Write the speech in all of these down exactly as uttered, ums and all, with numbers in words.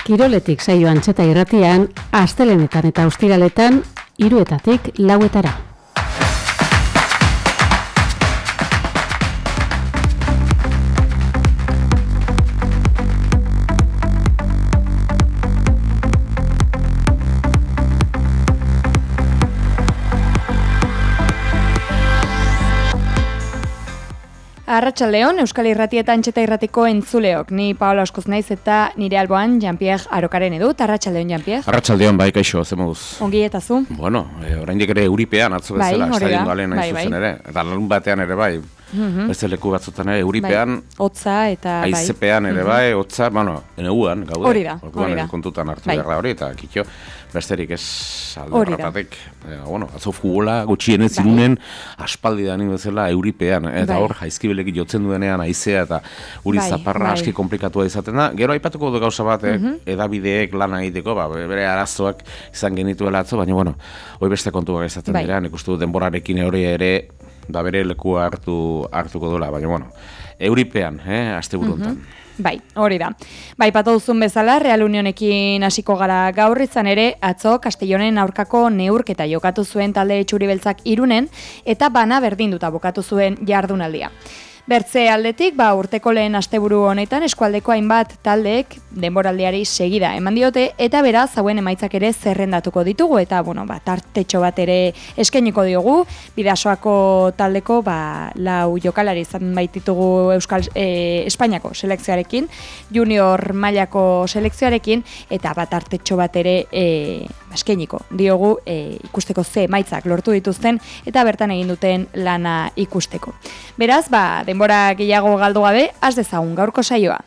Kiroletik saio Antxeta irratian, astelenetan eta ostiraletan, hiruetatik lauetara. Arratsaldeon, Euskal Irratia Antxeta irratiko entzuleok. Ni Paola Oskoz naiz eta nire alboan Jean-Pierre Arokaren edut. Arratsaldeon, Jean-Pierre. Arratsaldeon, bai, kaixo, ze moduz. Ongi eta zu? Bueno, e, oraindik ere euripean atzo bezala, bai, estadion galen nahi bai, zuzen bai. ere. Eta larun batean ere bai, Mhm. beste leku batzutan ere euripean, Bai. Hotza eta bai. haizepean ere bai, hotza, bueno, neguan gaude. Hori da, Orduan hori da. kontutan hartu Bai. behar da hori, eta kitxo, besterik ez alde Hori da. horretatik. E, bueno, atzo futbola gutxienez Bai. irunen aspaldi da nik bezala euripean. Eta Bai. hor, jaizkibelek jotzen duenean haizea eta uri Bai, zaparra bai. aski komplikatua izaten da. Gero aipatuko du gauza bat, eh, edabideek lana egiteko, ba, bere arazoak izan genituela atzo, baina bueno, hoi beste kontuak izaten Bai. dira, nik uste dut denborarekin hori ere da bere lekua hartu hartuko duela, baina bueno, euripean, eh, asteburuntan. Bai, hori da. Bai, patu duzun bezala, Real Unionekin hasiko gara gaur izan ere, atzo Castellonen aurkako neurketa jokatu zuen talde txuri-beltzak Irunen, eta bana berdinduta bukatu zuen jardunaldia. Bertze aldetik, ba, urteko lehen asteburu honetan eskualdeko hainbat taldeek denboraldiari segida eman diote, eta beraz hauen emaitzak ere zerrendatuko ditugu, eta bueno, ba, tartetxo bat ere eskainiko diogu, Bidasoako taldeko ba, lau jokalari izan baititugu Euskal e, Espainiako selekzioarekin, junior mailako selekzioarekin, eta bat tartetxo bat ere e, eskainiko diogu e, ikusteko ze emaitzak lortu dituzten, eta bertan egin duten lana ikusteko. Beraz, ba, denbora gehiago galdu gabe, has dezagun gaurko saioa.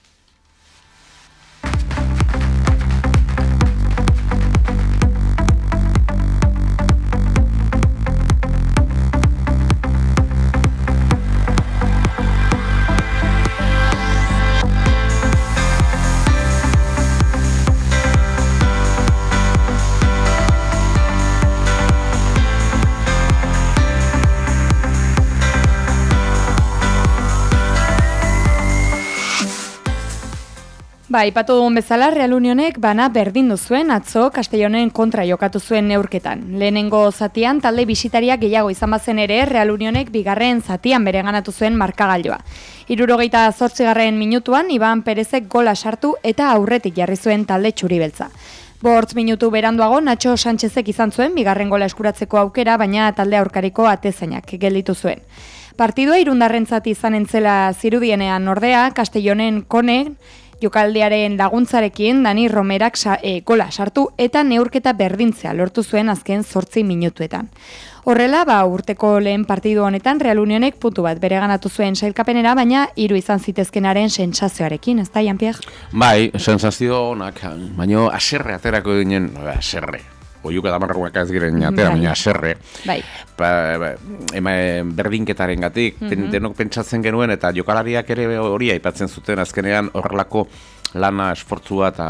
Ba, ipatu dugun bezala, Real Unionek bana berdindu zuen atzo Castellonen kontra jokatu zuen neurketan. Lehenengo zatian talde bisitariak gehiago izan bazen ere, Real Unionek bigarren zatian bereganatu zuen markagailoa. Hirurogeita zortzigarren minutuan, Iban Perezek gola sartu eta aurretik jarri zuen talde txuri-beltza. Bortz minutu beranduago, Nacho Sánchezek izan zuen bigarren gola eskuratzeko aukera, baina talde aurkariko atezainak gelditu zuen. Partidua irundarrentzat izan entzela zirudienean ordea, Castellonen konen, jokaldiaren laguntzarekin Dani Romerak sa, e, gola sartu eta neurketa berdintzea lortu zuen azken zortzi minutuetan. Horrela, ba, urteko lehen partidu honetan Real Unionek puntu bat bereganatu zuen sailkapenera, baina hiru izan zitezkenaren sentsazioarekin, ez da, Jean-Pierre? Bai, sensazio onak, baina aserre aterako ginen, aserre. Oiuka da marrakoak ez giren atera, baina aserre. Bai. Ba, ba, ema, berdinketaren gatik, mm-hmm. denok pentsatzen genuen, eta jokalariak ere hori aipatzen zuten azkenean horrelako lana, esfortzua eta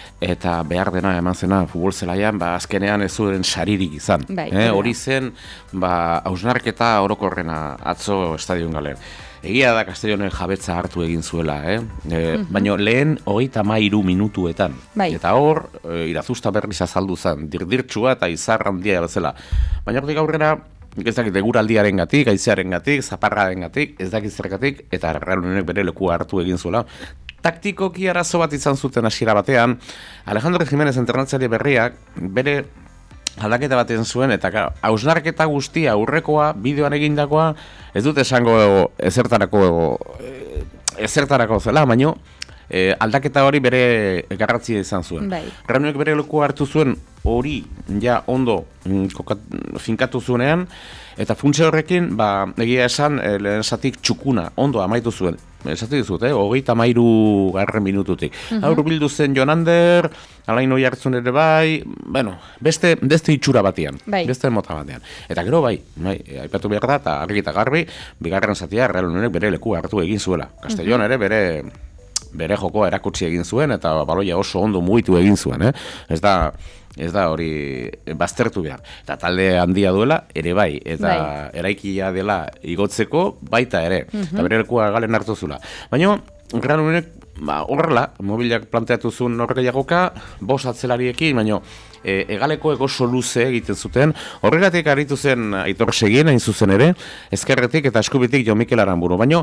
eta behar dena eman zena futbol zelaian, ba, azkenean ez zuen saririk izan. Bai, eh, hori zen, ba, hausnarketa orokorrena atzo estadion galen. Egia da Castellonen jabetza hartu egin zuela, eh? E, mm-hmm. baina lehen hogeita hamairu minutuetan. Bai. Eta hor, e, irazusta berriz azaldu zen, dirdirtsua eta izar handia bezala. Baina hortik aurrera, ez dakit eguraldiaren gatik, aizearen gatik, zaparraren gatik, ez dakit zergatik, eta Real Unionek bere lekua hartu egin zuela. Taktikoki arazo bat izan zuten hasiera batean, Alejandro Jiménez entrenatzaile berriak bere aldaketa baten zuen, eta hausnarketa guztia aurrekoa, bideoan egindakoa, ez dut esango ezertarako ezertarako zela, baino e, aldaketa hori bere garratzia izan zuen. Bai. Real Unionek bere lekua hartu zuen hori ja ondo mm, kokat, finkatu zuenean, eta funtse horrekin, ba, egia esan, e, lehen zatik txukuna, ondo amaitu zuen. Esatu dizut, eh? hogeita hamairu garren minututik. Uh-huh. Aur bildu zen Jonander, Alain oi hartzun ere bai, bueno, beste, beste itxura batean, bai. beste mota batean. Eta gero bai, bai aipatu behar da, eta argi eta garbi, bigarren zatia Real Unionek bere leku hartu egin zuela. Castellón ere bere bere jokoa erakutsi egin zuen, eta baloia oso ondo mugitu egin zuen, eh? Ez da, ez da hori baztertu behar. Eta talde handia duela, ere bai, eta bai. Eraikia dela igotzeko baita ere, mm-hmm. eta bere lekua galen hartu zula. Baina, Real Unionek ba, horrela, mobilak planteatu zuen norgeiagoka, bost atzelariekin, baina e, egaleko ego luze egiten zuten, horregatik aritu zen Aitor Segien hain zuzen ere, ezkerretik eta eskubitik Jo Mikel Aranburu, baina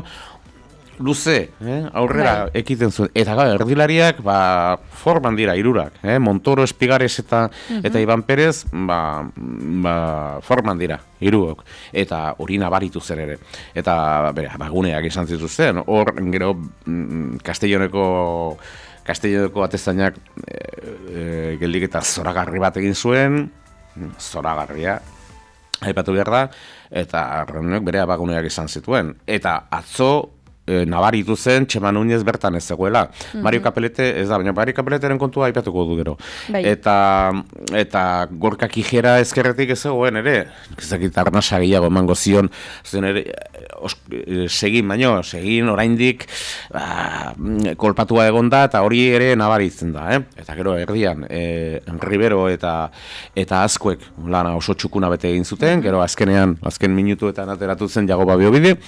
luze, eh? aurrera bai. Ekiten zuen, eta gara, erdilariak, ba, forman dira, irurak, eh? Montoro, Espigares eta, uh-huh. eta Iban Perez, ba, ba, forman dira, iruok, eta hori nabaritu zen ere, eta, bera, baguneak izan zituzten, hor, gero, mm, Castelloneko, Castelloneko atezainak e, e, geldik eta zoragarri bat egin zuen, zoragarria, aipatu behar da, eta arraunek bere abaguneak izan zituen, eta atzo, E, nabaritu zen, Txema Núñez bertan ez zegoela. Mm-hmm. Mario Capelete, ez da, baina Mario Capeleteren kontua aipatuko du gero. Bai. Eta, eta Gorka Kijera ezkerretik ez zegoen ere, ezakit arnasa gehiago emango zion, zen ere, os, e, segin, baino, segin oraindik ba, kolpatua egonda, eta hori ere nabaritzen da, eh? Eta gero erdian, e, Rivero eta eta Azkuek lana oso txukuna bete egin zuten, gero azkenean, azken minutuetan ateratu zen Jagoba Biobide,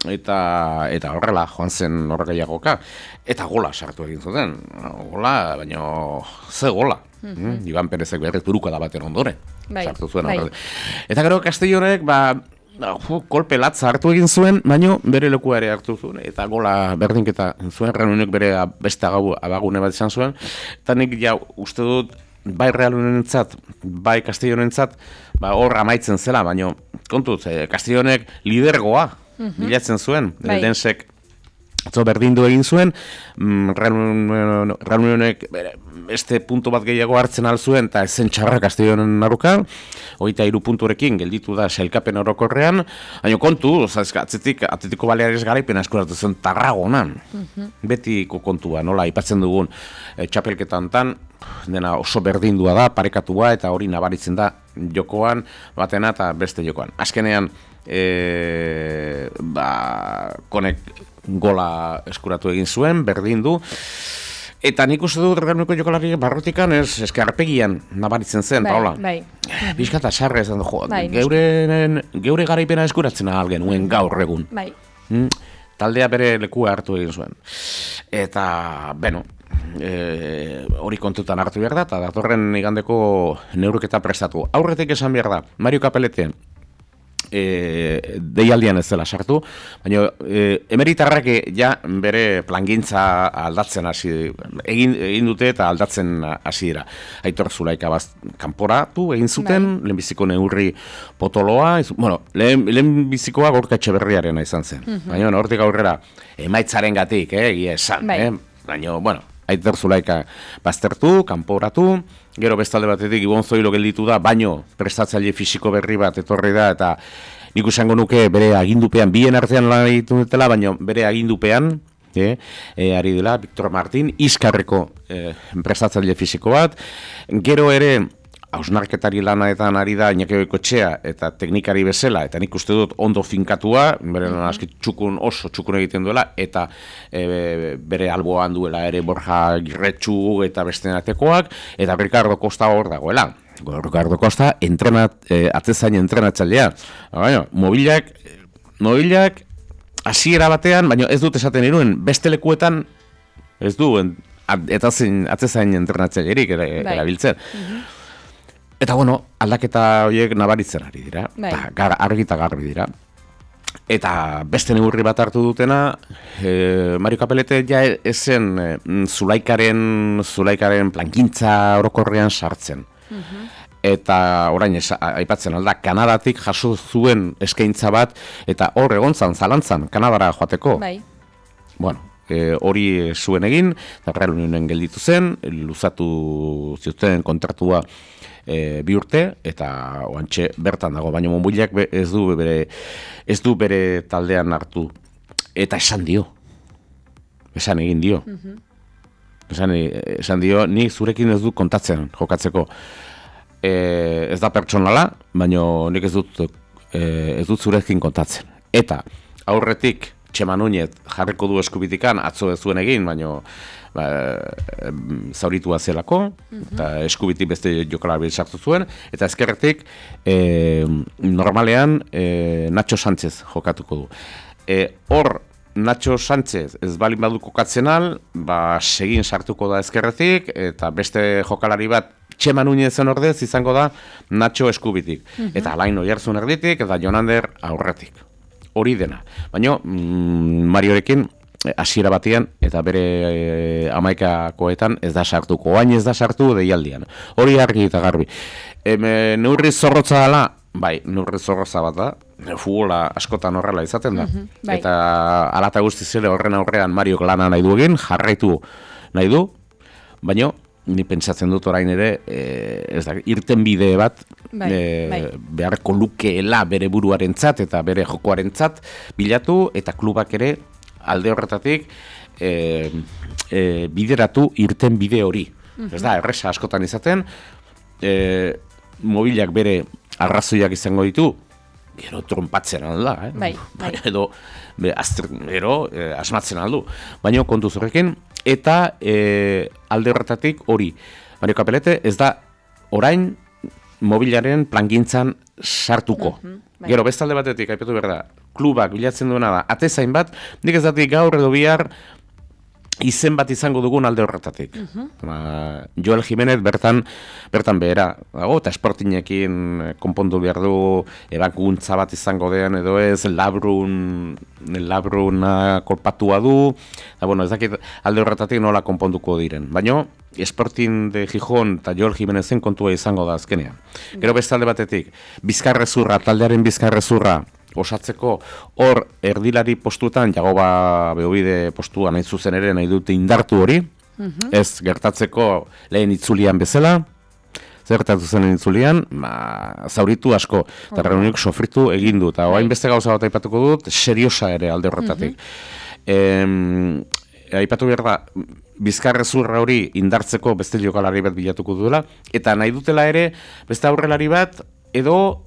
eta eta horrela joan zen horregaiagoka eta gola sartu egin zuten gola, baino ze gola mm-hmm. mm? Iban Perezek berrez buruko da baten ondoren bai, sartu zuen bai. Eta gero Castellonek ba, uh, kolpe latza hartu egin zuen, baino bere lekua ere hartu zuen eta gola berdinketa zuen, Realunek bere beste abagune bat izan zuen, eta nik ja uste dut bai Realunentzat, bai Castellonentzat ba, hor amaitzen zela, baino kontuz, eh, Castellonek lidergoa Mm-hmm. bilatzen zuen, bai. Densek atzo berdindu egin zuen, mm, Realunek beste puntu bat gehiago hartzen alzuen, eta ezen txarra Castellonen naruka, hogeita hiru punturekin gelditu da sailkapen orokorrean, baina kontu, atzetik, Atletiko Baleares garaipen eskuratu zen Tarragonan, mm-hmm. betiko kontua, nola, aipatzen dugun, e, txapelketan tan, dena oso berdindua da, parekatua, eta hori nabaritzen da jokoan, batena eta beste jokoan. Azkenean, E, ba, konek gola eskuratu egin zuen, berdin du, eta nik uste dut Realuneko jokalari barrotikan ez eskarpegian nabaritzen zen, bai, Paula. Bai. Bizkata sarre esan du, jo, bai, geure, geure garaipena eskuratzen ahal genuen gaur egun. Bai. Mm, taldea bere lekua hartu egin zuen. Eta, beno, e, hori kontutan hartu behar da, eta datorren igandeko neurketa prestatu. Aurretik esan behar da, Mario Capelete, E, deialdian ez dela sartu, baina e, emeritarrak ja bere plangintza aldatzen hasi egin, egin dute eta aldatzen hasi dira. Aitor Zulaika baz kanporatu egin zuten, bai. Lehenbiziko neurri potoloa, ez, bueno, lehen, lehenbizikoa Gorka Etxeberriarena izan zen. Mm-hmm. Baina hortik aurrera emaitzaren gatik, eh, egia esan, bai. eh? Baina, bueno, Aitor Zulaika baztertu, kanporatu, gero bestalde batetik Ibon Zoilo gelditu da, baino prestatzaile fisiko berri bat etorri da, eta nik esango nuke bere agindupean, bien artean lan egiten dutela, baino bere agindupean, eh, e, ari dela, Victor Martin, Izkarreko eh, prestatzaile fisiko bat, gero ere, hausnarketari lanaetan ari da Iñaki Goikoetxea eta teknikari bezala, eta nik uste dut ondo finkatua, bere lan aski txukun oso txukun egiten duela, eta e, bere alboan duela ere Borja Girretxu eta beste natekoak, eta Ricardo Costa hor dagoela. Ricardo Costa entrenat, e, atzezain entrenatzailea. Baina, mobilak, mobilak hasiera batean, baina ez dut esaten iruen, beste lekuetan ez du, eta atzezain entrenatzailerik erabiltzen. Mm-hmm. Eta bueno, aldaketa horiek nabaritzen ari dira, eta gar, argi eta garbi dira. Eta beste neurri bat hartu dutena, e, Mario Capelete ja ezen e, Zulaikaren, Zulaikaren plankintza orokorrean sartzen. Uh-huh. Eta orain es, aipatzen alda, Kanadatik jaso zuen eskaintza bat, eta hor egontzan, zalantzan, Kanadara joateko. Bai. Bueno, e, hori zuen egin, eta Realunen gelditu zen, luzatu zuten kontratua E, bi urte, eta oantxe bertan dago, baina Monbuilak ez du bere ez du bere taldean hartu, eta esan dio esan egin dio mm-hmm. esan, esan dio, ni zurekin ez du kontatzen jokatzeko, e, ez da pertsonala, baina nik ez dut e, ez dut zurekin kontatzen, eta aurretik Txema Núñez jarriko du eskubitikan, atzo ez zuen egin, baina ba, zauritua zelako, mm-hmm. eta eskubitik beste jokalari sartu zuen, eta ezkerretik e, normalean e, Nacho Sánchez jokatuko du. E, hor Nacho Sánchez ez balin badu kokatzen al, ba, segin sartuko da ezkerretik, eta beste jokalari bat Txema Nuñezen ordez izango da Nacho eskubitik. Uh-huh. Eta Alain Oiarzun erditik, eta Jonander aurretik. Hori dena. Baina, mm, Mariorekin, hasiera batean, eta bere e, amaikakoetan ez da sartuko. Oain ez da sartu deialdian. Hori argi eta garbi. E, neurri zorrotza dela, bai, neurri zorrotza bat da. Futbola askotan horrela izaten da. Uh-huh, bai. Eta alata guztiz ere horren aurrean Mariok lana nahi du egin, jarraitu nahi du, baina ni pentsatzen dut orain ere, e, ez da, irten bide bat, bai, e, bai. beharko lukeela bere buruarentzat eta bere jokoarentzat bilatu, eta klubak ere alde horretatik e, e, bideratu irten bide hori. Uh-huh. Ez da, erresa askotan izaten, e, mobilak bere arrazoiak izango ditu, gero trompatzen alda, eh? bai, bai. edo be, azter, gero e, asmatzen aldu, baina kontu zorrekin, eta e, alde horretatik hori. Mario Kapelete ez da orain mobilaren plangintzan sartuko. Uh-huh, bai. Gero bestalde batetik, aipatu behar da, klubak bilatzen duena da, atezain bat, nik ez datik gaur edo bihar, izen bat izango dugun alde horretatik. Uh-huh. Ba, Joel Jimenez bertan bertan behera dago, eta Sportingekin konpondu behar du ebakuntza bat izango den edo ez, labrun labruna kolpatua du, eta bueno, ez dakit alde horretatik nola konponduko diren. Baina Sporting de Gijón eta Joel Jimenezen kontua izango da azkenean. Uh-huh. Gero beste alde batetik, Bizkarrezurra, taldearen Bizkarrezurra, osatzeko hor erdilari postuetan, Jagoba Beobide postua nahi zuzen ere nahi dute indartu hori, uh-huh. ez gertatzeko lehen itzulian bezala, zer gertatu zen itzulian, ma, zauritu asko, eta okay. Reuniok sofritu egin du, eta oain beste gauza bat aipatuko dut, seriosa ere alde horretatik. Uh-huh. E, aipatu behar da, Bizkarrezurra hori indartzeko beste jokalari bat bilatuko duela, eta nahi dutela ere beste aurrelari bat, edo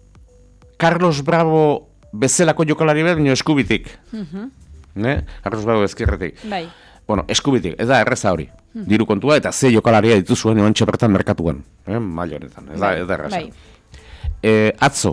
Carlos Bravo bezalako jokalari bat, baina eskubitik. Uh-huh. Ne? Carlos Bravo ezkerretik. Bai. Bueno, eskubitik, ez da erreza hori. Uh-huh. Diru kontua, eta ze jokalaria dituzuen eman txepertan merkatuan. Eh? Mailo honetan, ez da, ez da erreza. Bai. E, atzo,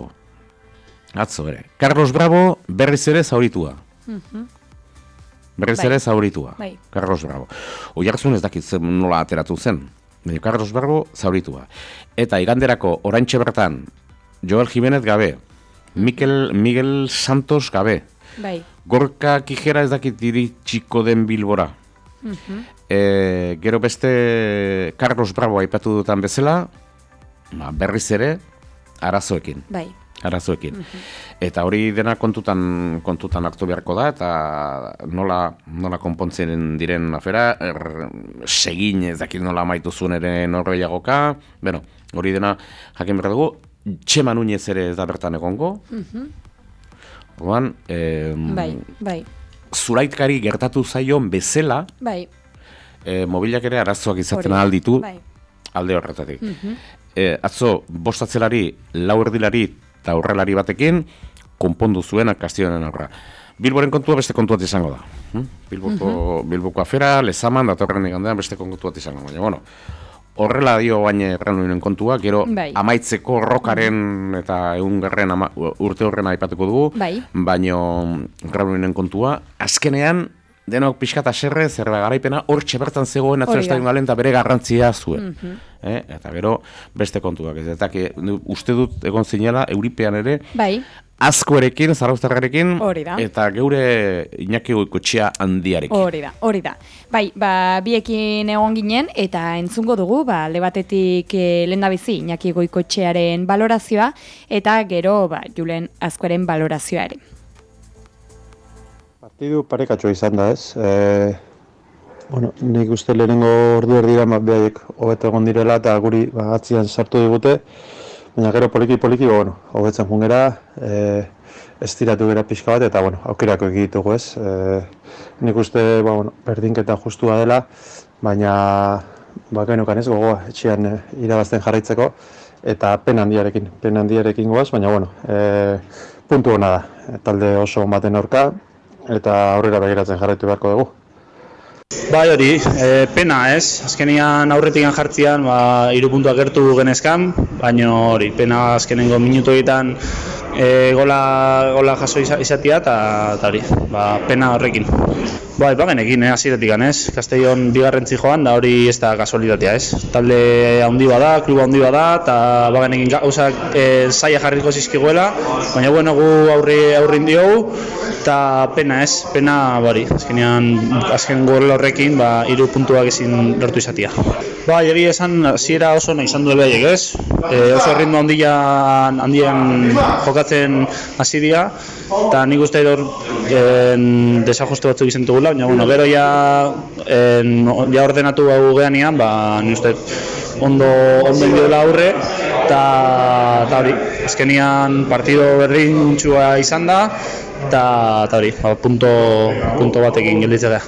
atzo ere. Carlos Bravo berriz ere zauritua. Uh-huh. Berriz bai. ere zauritua. Bai. Carlos Bravo. Oiarzun ez dakit nola ateratu zen. Baina Carlos Bravo zauritua. Eta iganderako oraintxe bertan, Joel Jimenez gabe, Mikel, Miguel Santos gabe. Bai. Gorka Kijera ez dakit iritsiko den Bilbora. Uh-huh. E, gero beste Carlos Bravo aipatu dutan bezala, ba, berriz ere arazoekin. Bai. Arazoekin. Uh-huh. Eta hori dena kontutan kontutan hartu beharko da, eta nola, nola konpontzen diren afera, er, segin ez dakit nola amaitu zuen ere norreiagoka, bueno, hori dena jakin behar dugu, Txema Nuñez ere ez da bertan egongo. Uh-huh. Orduan, eh, bai, bai. Zuraitkari gertatu zaion bezala, bai. eh, mobilak ere arazoak izaten alditu bai. Alde horretatik. Uh-huh. eh, atzo, bostatzelari, lau erdilari eta aurrelari batekin, konpondu zuen Castillonen aurra. Bilboren kontua beste kontuat izango da. Hm? Bilboko, uh-huh. Bilboko afera, lezaman, datorren igandean beste kontuat izango da. Bueno, horrela dio baina erranuinen kontua, gero bai. Amaitzeko rokaren eta egun gerren ama, urte horrena aipatuko dugu, bai. Baina erranuinen kontua, azkenean denok pixkat aserre, zerba garaipena, hor txebertan zegoen atzo estadion galen eta bere garrantzia zuen. Uh-huh. eh? Eta gero beste kontuak, ez eta uste dut egon zinela, Euripean ere, bai. Azkoerekin, Zarauztarrekin, eta geure Iñaki Goikoetxea handiarekin. Hori da, hori da. Bai, ba, biekin egon ginen, eta entzungo dugu, ba, lebatetik e, lehendabizi Iñaki Goikoetxearen balorazioa, eta gero, ba, Julen Azkoeren balorazioa ere. Partidu parekatxoa izan da, ez? E, bueno, nik uste lehenengo ordu erdira, ba, behaiek hobeto egon direla, eta guri ba, atzian sartu digute, baina gero poliki-poliki, bueno, hobetzen jungera, e, estiratu gara pixka bat, eta bueno, aukerako egitugu ez. E, nik uste ba, bueno, berdinketa justua dela, baina ba, genukan ez gogoa, etxean e, irabazten jarraitzeko, eta pen handiarekin, pen handiarekin goaz, baina bueno, e, puntu hona da, e, talde oso baten aurka, eta aurrera begiratzen jarraitu beharko dugu. Bai hori, e, pena ez, azkenean aurretikan jartzian ba, hiru puntuak gertu genezkan, baina hori, pena azkenengo minutoetan e, gola, gola jaso izatia eta hori, ba, pena horrekin. Bai, bagenekin, eh, hasieratik ganez, Castellon bigarrentzi joan, da hori ez da kasualitatea, ez? Talde handi bada, kluba handi bada, eta bagenekin gauzak e, zaila jarriko zizkiguela, baina bueno, gu aurri aurrin diogu, eta pena ez, pena bari, azkenean, azken gol horrekin, ba, hiru puntuak ezin lortu izatia. Bai, egia esan, hasiera oso nahi izan duela haiek, ez? E, oso ritmo handian, handian jokatzen hasi dira, eta nik uste hor desajustu batzuk izan dugula, baina bueno, gero ja, en, ja ordenatu hau geanean, ba, nik uste ondo ondo indiola aurre, eta hori, azkenean partido berdintxua izan da, eta hori, ba, punto, punto batekin gelditzea.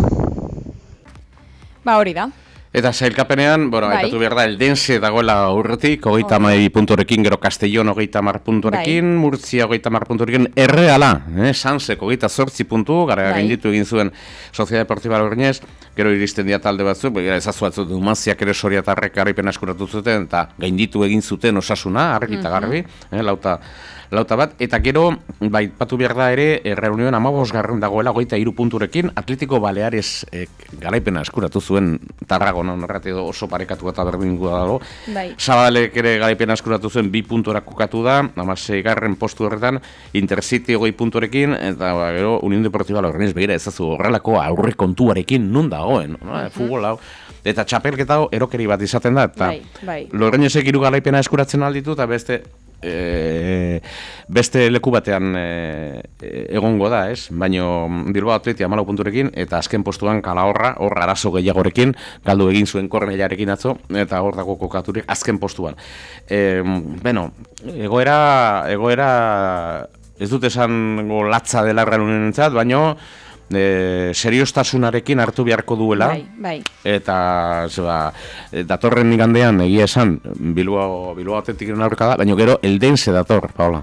Ba hori da. Eta sailkapenean, bueno, bai. aipatu behar da, Eldense dagoela aurretik, hogeita hamar punturekin, gero Castellon hogeita hamar punturekin, bai. Murtzia hogeita hamar punturekin, Erreala, eh, Sansek hogeita zortzi puntu, gara bai. Gainditu egin zuen Sociedad Deportiva Logroñez, gero iristen dira talde batzuk, ezazu batzuk, Umaziak ere Soriatarrek garaipen eskuratu zuten, eta gainditu egin zuten Osasuna, argi eta garbi, eh, lauta, lauta bat, eta gero, bai, patu behar da ere, Reunion amabos garren dagoela hogeita hiru punturekin, Atletico Baleares eh, garaipena eskuratu zuen Tarragona, norrate oso parekatu eta berdingu dago. Bai. Zabalek ere garaipena eskuratu zuen bi punturak kukatu da, hamasei garren postu horretan, Intercity hogei punturekin, eta ba, gero Unión Deportiva Logroñez begira ezazu horrelako aurre kontuarekin nun dagoen, no? Uh-huh. Futbol hau. Eta txapelketa erokeri bat izaten da, eta bai, bai. Logroñezek hiru garaipena eskuratzen alditu, eta beste E, beste leku batean e, egongo da, ez? Baina Bilbao Athletic hamalau punturekin eta azken postuan Calahorra, hor arazo gehiagorekin, galdu egin zuen Kornellaarekin atzo, eta hor dago kokaturik azken postuan. E, bueno, egoera, egoera ez dut esango latza dela Realunenentzat, baina E, serioztasunarekin hartu beharko duela, bai, bai. Eta zeba, datorren igandean egia esan Bilbao, Bilbao Athleticen aurka da, baina gero Eldense dator, Paola.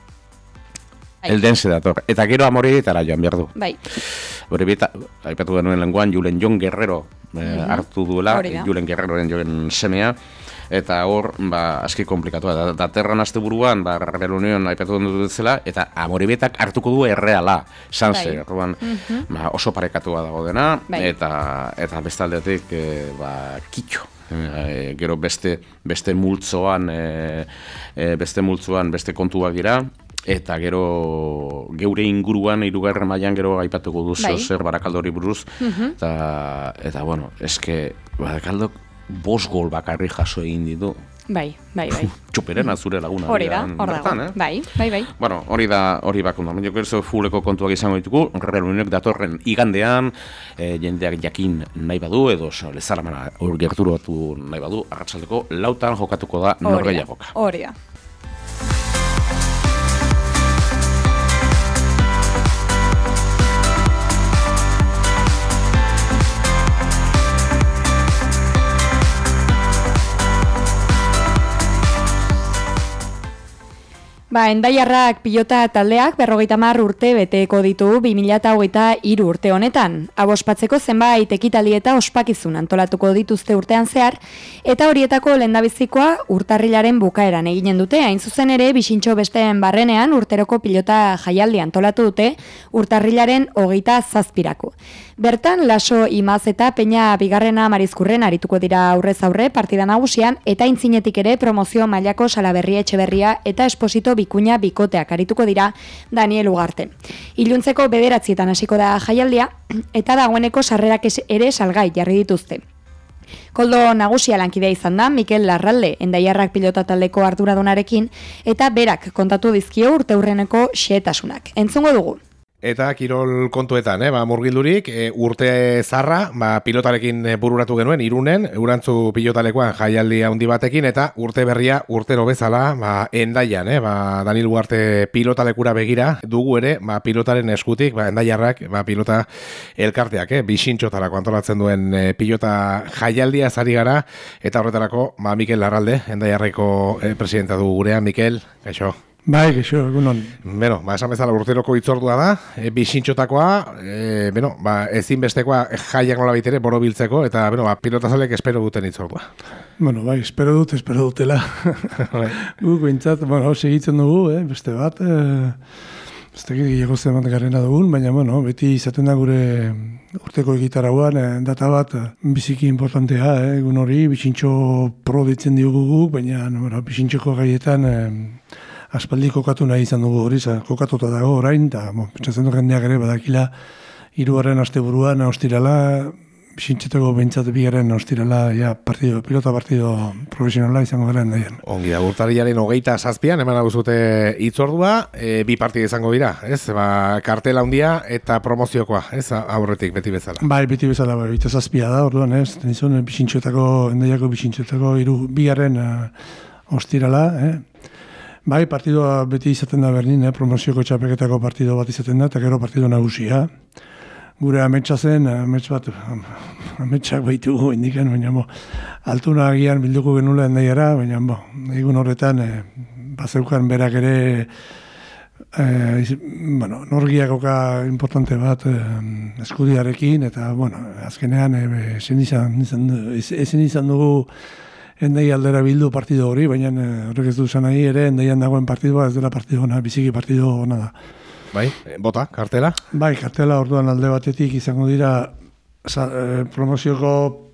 Bai. Eldense dator, eta gero Amorebietara joan behar du. Bai. Amorebieta, aipatu genuen lenguan, Julen Jon Guerrero eh, mm-hmm. hartu duela, Julen Guerreroren joen semea, eta hor, ba, aski komplikatua da. Daterran aste buruan, ba, Real Unión aipatu dut zela, eta Amorebietak hartuko du Erreala, Sanse, bai. Erruan, mm-hmm. ba, oso parekatua dago dena, bai. eta eta bestaldetik, e, ba, kitxo. E, gero beste, beste multzoan, e, e, beste multzoan, beste kontuak dira, eta gero geure inguruan hirugarren mailan gero aipatuko duzu bai. Zer Barakaldori buruz, mm-hmm. eta, eta bueno, eske Barakaldok bost gol bakarri jaso egin ditu. Bai, bai, bai. Txuperen azure laguna. Hori da, hor dago. Eh? Bai, bai, bai. Bueno, hori da, hori bakunda. Baina gero fuleko kontuak izango ditugu, Real Unionok datorren igandean, eh, jendeak jakin nahi badu, edo lezaramana hor gerturatu nahi badu, arratsaldeko lautan jokatuko da norgehiagoka. Hori da. Ba, Endaiarrak pilota taldeak berrogeita hamar urte beteko ditu bi mila hogeita hiru urte honetan. Hau ospatzeko zenbait ekitaldi eta ospakizun antolatuko dituzte urtean zehar, eta horietako lehendabizikoa urtarrilaren bukaeran eginen dute, hain zuzen ere bisintxo besteen barrenean urteroko pilota jaialdi antolatu dute urtarrilaren hogeita zazpirako. Bertan, Laso Imaz eta Peña Bigarrena Marizkurren arituko dira aurrez aurre partida nagusian, eta aintzinetik ere promozio mailako Salaberria Etxeberria eta Esposito Bikuña bikoteak arituko dira Daniel Ugarte. Iluntzeko bederatzietan hasiko da jaialdia, eta dagoeneko sarrerak ere salgai jarri dituzte. Koldo nagusia lankidea izan da Mikel Larralde, Endaiarrak pilota taldeko arduradunarekin, eta berak kontatu dizkio urteurreneko xehetasunak. Entzungo dugu. Eta kirol kontuetan, eh, ba, murgildurik, e, urte zarra, ba, pilotarekin bururatu genuen, Irunen, Urantzu pilotalekoan jaialdi handi batekin, eta urte berria urtero bezala, ba, Endaian, eh, ba, Daniel Ugarte pilotalekura begira, dugu ere, ba, pilotaren eskutik, ba, Endaiarrak, ba, pilota elkarteak, eh, bisintxotarako antolatzen duen e, pilota jaialdia zari gara, eta horretarako, ba, Mikel Larralde, Endaiarreko e, presidenta dugu gurean, Mikel, gaixo. Bai, gexo, egunon. Beno, ba, esan bezala urteroko itzordua da, e, bisintxotakoa, e, beno, ba, ezinbestekoa jaiak nola baitere boro biltzeko, eta, beno, ba, pilotazalek espero duten itzordua. Bueno, bai, espero dut, espero dutela. Guk bintzat, bueno, segitzen dugu, eh, beste bat, eh, ez tekit gehiago zemat garrena dugun, baina, bueno, beti izaten da gure urteko egitarauan, eh, data bat biziki importantea, eh, egun hori, bisintxo pro ditzen diogu guk, baina, bueno, bisintxoko gaietan, eh, aspaldi kokatu nahi izan dugu hori, kokatuta dago orain, eta bon, pentsatzen dut jendeak ere badakila hirugarren asteburuan ostirala, bisintxetako behintzat bigaren ostirala, ja, partido, pilota partido profesionala izango dela endaian. Ongi da, urtarrilaren hogeita zazpian, eman aguzute itzordua, e, bi partida izango dira, ez? Ba, kartela handia eta promoziokoa, ez? Aurretik, beti bezala. Bai, beti bezala, bai, eta zazpia da, orduan, ez? Tenizun, bisintxetako, endaiako bisintxetako hiru bigaren uh, ostirala, eh? Bai, partidua beti izaten da berdin, eh? Promozioko txapeketako partido bat izaten da, eta gero partido nagusia. Gure ametsa zen, amets bat, ametsak baitugu indikan, baina bo, altuna agian bilduko genula endaiara, baina bo, egun horretan, eh, bazeukan berak ere, eh, bueno, norgiakoka importante bat eh, eskudiarekin, eta, bueno, azkenean, eh, ezin izan, izan, ezin izan dugu, endai aldera bildu partido hori, baina horrek ez du zan nahi ere, endaian dagoen partidua ez dela partido ona, biziki partido ona da. Bai, bota, kartela? Bai, kartela orduan alde batetik izango dira sa, eh, promozioko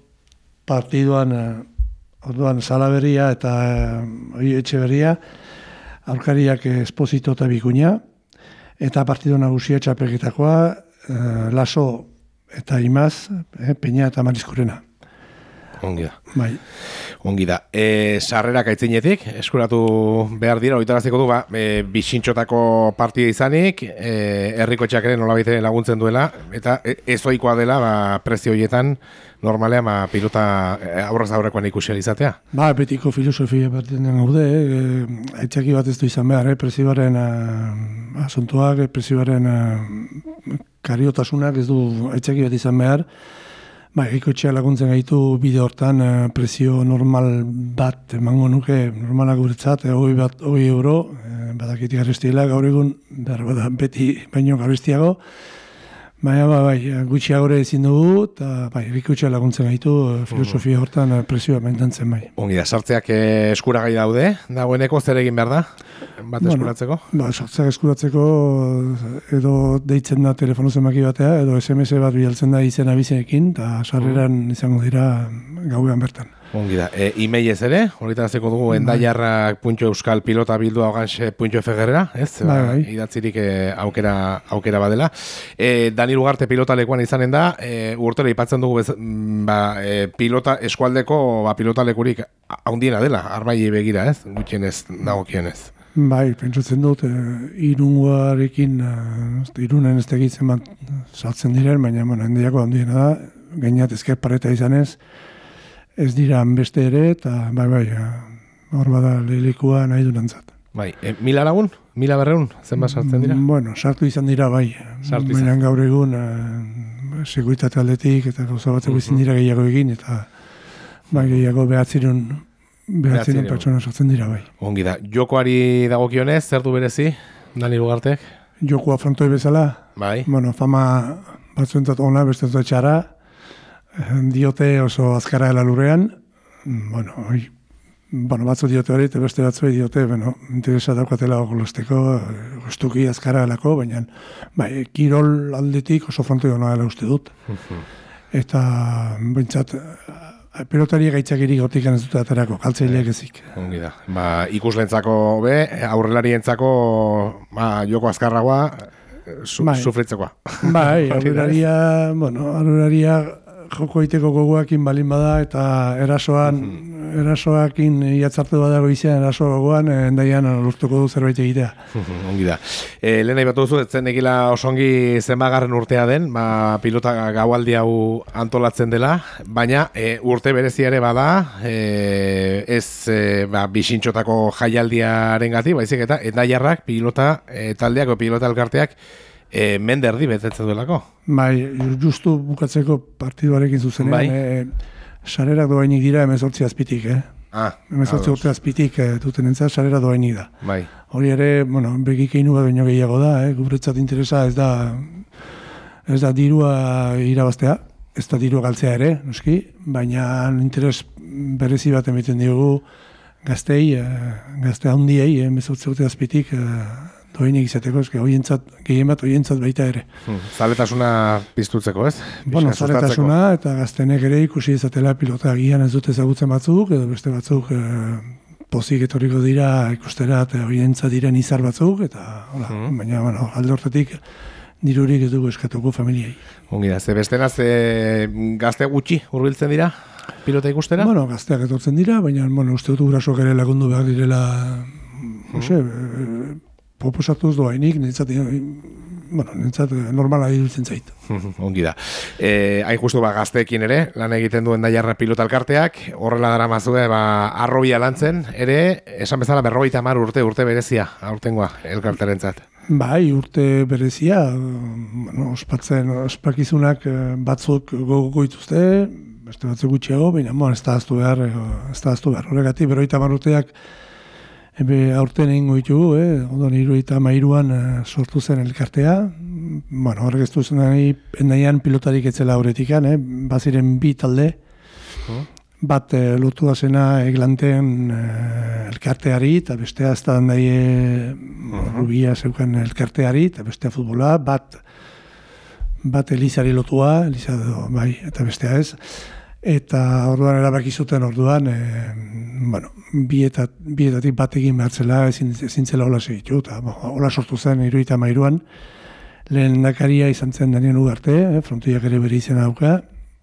partiduan eh, orduan Salaberria eta eh, Etxeberria, aurkariak Esposito eta Bikuña, eta partido nagusia txapeketakoa, eh, Laso eta Imaz, eh, Peña eta Marizkurena. Ongi da. Bai. Ongi da. E, sarrerak aitzinetik, eskuratu behar dira, horitaraziko du, ba, e, bisintxotako partida izanik, e, herrikotxeak ere nolabait laguntzen duela, eta ezoikoa dela, ba, prezio horietan, normalean, ba, pilota aurraz aurrekoan ikusi izatea. Ba, betiko filosofia bat den gaude, eh? Aitzaki bat ez du izan behar, eh? Prezibaren uh, asuntuak, prezibaren uh, kariotasunak ez du aitzaki bat izan behar. Ba, egikotxea laguntzen gaitu bide hortan eh, prezio normal bat emango nuke, normalak guretzat, eh, hoi bat, hoi euro, eh, badakiti garestiela, gaur egun, behar bada, beti baino garestiago, baina, ba, bai, gutxiagore ezin dugu, eta, bai, egikotxea laguntzen gaitu, eh, filosofia hortan eh, prezioa maintantzen, bai. Ongi da, sartzeak eh, eskuragai daude, dagoeneko zer egin behar da, bat bueno, eskuratzeko? Ba, sartzeak eskuratzeko edo deitzen da telefono zenbaki batea, edo S M S bat bialtzen da izen abizenekin, eta sarreran izango dira gauean bertan. Ongi da, e, e-mailez ere, horretarazteko dugu endaiarrak puntu euskal pilota bildua oganxe puntu fgerera, ez? Ba, bai. Idatzirik e, aukera, aukera badela. E, Dani Lugarte pilotalekuan izanen da, e, urtero ipatzen dugu bez, ba, e, pilota eskualdeko ba, pilotalekurik haundiena dela, armai begira, ez? Gutxienez, dagokienez. Bai, pentsatzen dut, e, irungoarekin, e, irunen ez tegitzen bat saltzen diren, baina, bueno, endaiako handiena da, gainat ezker pareta izanez, ez dira beste ere, eta bai, bai, hor bada lehikua nahi durantzat. Bai, e, mila lagun? Mila berreun? Zenbat sartzen dira? Bueno, sartu izan dira, bai. Sartu izan. Baina gaur egun, e, seguitate aldetik, eta gauza batzeko izan dira gehiago egin, eta bai, gehiago behatzirun, behatzirun pertsona sartzen dira, bai. Ongi da, jokoari dagokionez, zer du berezi, Dani Lugartek? Jokoa frontoi bezala, bai. Bueno, fama batzuentzat ona, bestetu txara, diote oso azkara dela lurrean, bueno, oi, bueno, batzu diote hori, eta beste batzu diote, bueno, interesa daukatela golosteko, gustuki azkara delako, baina, bai, kirol aldetik oso frontoi hona dela uste dut. Eta, bintzat, pelotari gaitzakirik gotikan ez dut aterako, kaltzaileak ezik. Ongi da, ba, ikuslentzako be, aurrelarientzako, ba, joko azkarragoa, su, bai. Sufritzekoa. Bai, aurrelaria, bueno, aurrelaria, joko iteko gogoakin balin bada, eta erasoan, mm-hmm. erasoakin iatzartu badago izan, eraso gogoan, endaian lortuko du zerbait egitea. Ongi da. E, Lehen aipatu duzu, etzen egila osongi zenbagarren urtea den, ba, pilota gaualdi hau antolatzen dela, baina e, urte bereziare bada, e, ez e, ba, bisintxotako jaialdiaren gati, baizik eta endaiarrak pilota e, taldeako pilota elkarteak E, menderdi betetzen duelako. Bai, justu bukatzeko partiduarekin zuzenean, bai. E, sarerak doainik dira emezortzi azpitik, eh? Ah, Hemezortzi urte azpitik e, duten entzat, sarera doainik da. Bai. Hori ere, bueno, begikeinu bat baino gehiago da, eh? Guretzat interesa ez da, ez da dirua irabaztea, ez da dirua galtzea ere, noski, baina interes berezi bat emiten diogu gaztei, eh, gazte handiei, hemezortzi urte azpitik, eh, doainik izateko, eske hoientzat, gehien bat hoientzat baita ere. Hmm. Zaletasuna piztutzeko, ez? Bueno, zaletasuna eta gaztenek ere ikusi ezatela pilota agian ez dute ezagutzen batzuk, edo beste batzuk e, pozik etorriko dira ikustera eta hoientzat diren izar batzuk, eta hola, hmm. baina, bueno, alde hortatik dirurik ez dugu eskatuko familiei. Ongi da, ze bestena, ze gazte gutxi hurbiltzen dira pilota ikustera? Bueno, gazteak etortzen dira, baina, bueno, uste dut gurasoak ere lagundu behar direla, hmm. no se, e, proposatuz doainik, nintzat, bueno, nintzat normala iruditzen zait. Ongi da. Eh, hain justu ba, gazteekin ere, lan egiten duen Endaiarra pilota elkarteak, horrela dara mazue, ba, arrobia lantzen, ere, esan bezala berrogeita hamar urte, urte berezia, aurtengoa, elkarterentzat. Bai, urte berezia, bueno, ospatzen, ospakizunak batzuk gogoko dituzte, beste batzuk gutxiago, baina, bueno, ez da aztu behar, ez da aztu behar. Horregatik, berrogeita hamar urteak, Ebe aurten egingo ditugu, eh? Ondon hirurogeita hamairuan uh, sortu zen elkartea. Bueno, horrek ez duzen nahi, Endaian pilotarik etzela horretikan, eh? Baziren bi talde. Hmm. Bat eh, lotua zena Eglanten eh, elkarteari, eta bestea ez da nahi uh-huh. Rubia zeukan elkarteari, eta bestea futbola, bat, bat Elizari lotua, Eliza do, bai, eta bestea ez. Eta orduan erabaki zuten orduan, e, bueno, bietat, bietatik bat egin behar zela, ezin, ezin zela hola segitu, eta hola sortu zen hirurogeita hamairuan, lehen dakaria izan zen Daniel Ugarte, eh, frontoiak ere bere izena dauka,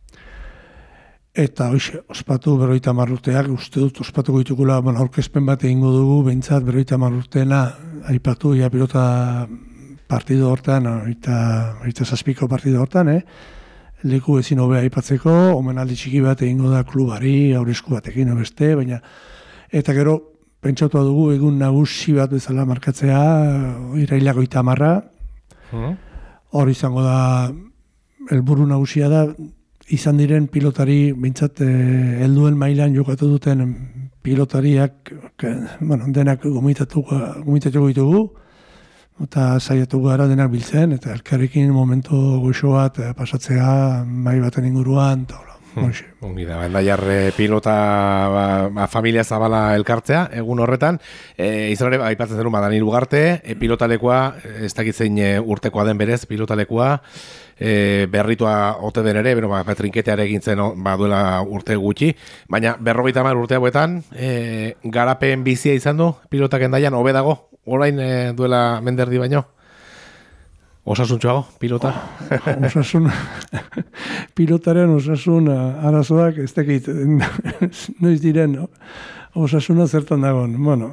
eta hoxe, ospatu berrogeita hamar urteak, uste dut ospatuko ditugula, bueno, aurkezpen bat egingo dugu, behintzat berrogeita hamar urteena, aipatu, ja pilota partido hortan, eta zazpiko partido hortan, eh, leku ezin hobea aipatzeko, omenaldi txiki bat egingo da klubari, aurresku batekin beste, baina eta gero pentsatu dugu egun nagusi bat bezala markatzea, irailak hogeita hamarra. Hmm. Hor izango da helburu nagusia da izan diren pilotari behintzat eh, helduen mailan jokatu duten pilotariak, que, bueno, denak gomitatuko gomitatuko ditugu. Eta saiatu gara denak biltzen, eta elkarrekin momentu goxo bat pasatzea, mai baten inguruan, eta hola. Ongi da, Endaiarre pilota ba, ba, familia zabala elkartzea, egun horretan, e, izan ere, aipatzen zenun, Daniel Ugarte, e, pilotalekoa, ez dakitzein e, urtekoa den berez, pilotalekoa, e, berritua ote den ere, bero, ba, trinketeare egin zen ba, duela urte gutxi, baina berrogeita hamar urte hauetan, e, garapen bizia izan du, pilotak Endaian, hobe dago, orain e, duela menderdi baino? Osasuntxoago, pilota? Oh, osasun, pilotaren osasun arazoak ez dakit, noiz diren, osasuna zertan dagoen. Bueno,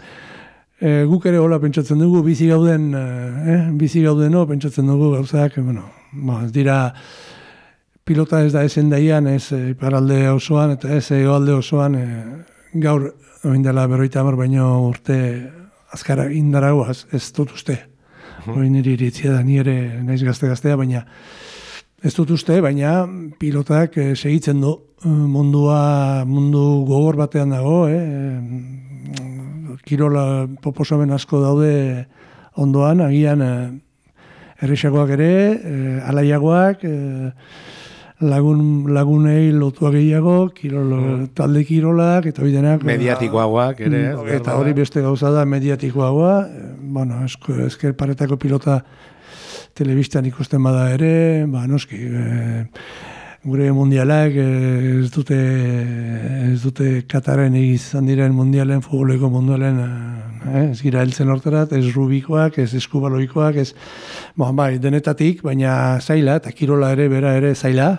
e, guk ere hola pentsatzen dugu, bizi gauden, eh, bizi gaudeno pentsatzen dugu gauzak, bueno, ba, ez dira, pilota ez da ez Endaian, ez iparalde osoan, eta ez egoalde osoan, e, gaur, oin dela berrogeita hamar baino urte azkara indaragoaz, ez dut uste. Hori niri iritzia da, ni ere naiz gazte-gaztea, baina ez dut uste, baina pilotak eh, segitzen du. Mundua, mundu gogor batean dago, eh? Kirola proposamen asko daude ondoan, agian eh, errexagoak ere, eh, alaiagoak, eh, lagun, lagunei lotua gehiago, kirol, mm. talde kirolak, eta hori denak... Mediatikoagoak ere. Eta hori beste gauza da mediatikoagoa. Bueno, ezker paretako pilota telebistan ikusten bada ere, ba, noski, e, gure mundialak e, ez dute ez dute Kataren izan diren mundialen, futboleko mundialen, e, ez gira heltzen hortarat, ez rubikoak, ez eskubaloikoak, ez, bon, bai, denetatik, baina zaila, eta kirola ere, bera ere zaila,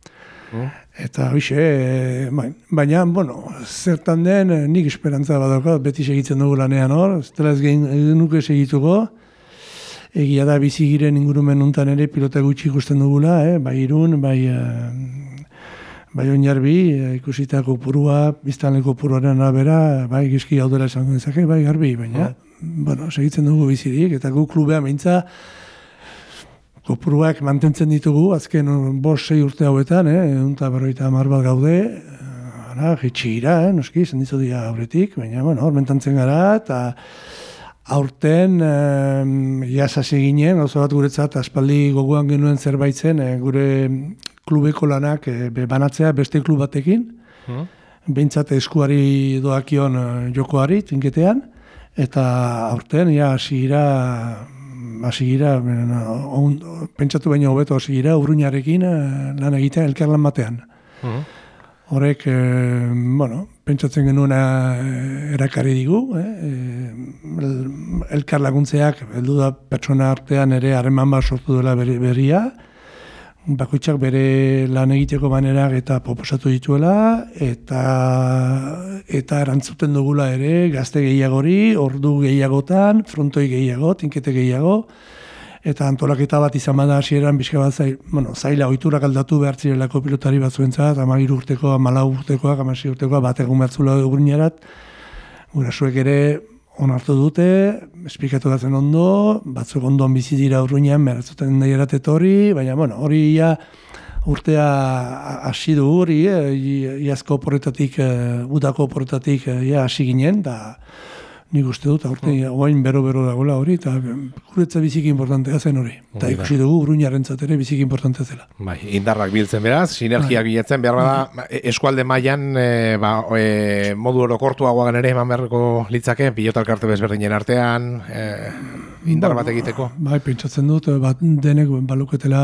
eta hoxe, baina, bueno, zertan den, nik esperantza badauka, beti segitzen dugu lanean hor, ez dela ez genuke segituko, egia da bizi giren ingurumen untan ere pilota gutxi ikusten dugula, eh? Bai Irun, bai, bai Oinarbi, ikusita kopurua, biztanle kopuruaren arabera, bai gizki gaudela esan dezake, bai Garbi, baina, bueno, segitzen dugu bizirik, eta gu klubea mintza, kopuruak mantentzen ditugu, azken bost sei urte hauetan, eh, unta berroita hamar bat gaude, Hala, jitsi gira, eh, noski, zendizu dira aurretik, baina, bueno, hor mentantzen gara, eta aurten eh, iazasi ginen, oso bat guretzat, aspaldi gogoan genuen zerbait zen, eh, gure klubeko lanak eh, banatzea beste klub batekin, hmm. behintzat eskuari doakion eh, jokoari, tinketean, eta aurten, ja, hasi gira, hasi gira, pentsatu baino hobeto hasi gira, Urruñarekin eh, lan egiten elkarlan batean. Hmm. Horrek, eh, bueno, pentsatzen genuen erakarri digu, eh? El, elkar laguntzeak, heldu da pertsona artean ere harreman bat sortu dela berria, bakoitzak bere lan egiteko manerak eta proposatu dituela, eta eta erantzuten dugula ere gazte gehiagori, ordu gehiagotan, frontoi gehiago, tinkete gehiago, eta antolaketa bat izan bada hasieran bizka bat zaila, bueno, zaila ohiturak aldatu behar zirelako pilotari batzuentzat, hamahiru urtekoa, hamalau urtekoak, hamasei urtekoa, bat egun batzula Urruñarat, gurasuek ere onartu dute, esplikatu batzen ondo, batzuk ondoan bizi dira Urruñan, beratzuten daierat etorri, baina, bueno, hori ia urtea hasi du hori, eh, iazko oporretatik, eh, udako oporretatik eh, ia hasi ginen, da nik uste dut, aurte, oain bero-bero dagoela hori, eta guretza biziki importantea zen hori. Eta ikusi dugu, Urruñarentzat ere biziki importantea zela. Bai, indarrak biltzen beraz, sinergiak bai. Bilatzen, behar bada, eskualde mailan e, ba, e, modu orokortuagoan ere eman beharko litzake, pilota elkarte bezberdinen artean, e, indar bat egiteko. Bai, pentsatzen dut, bat denek baluketela,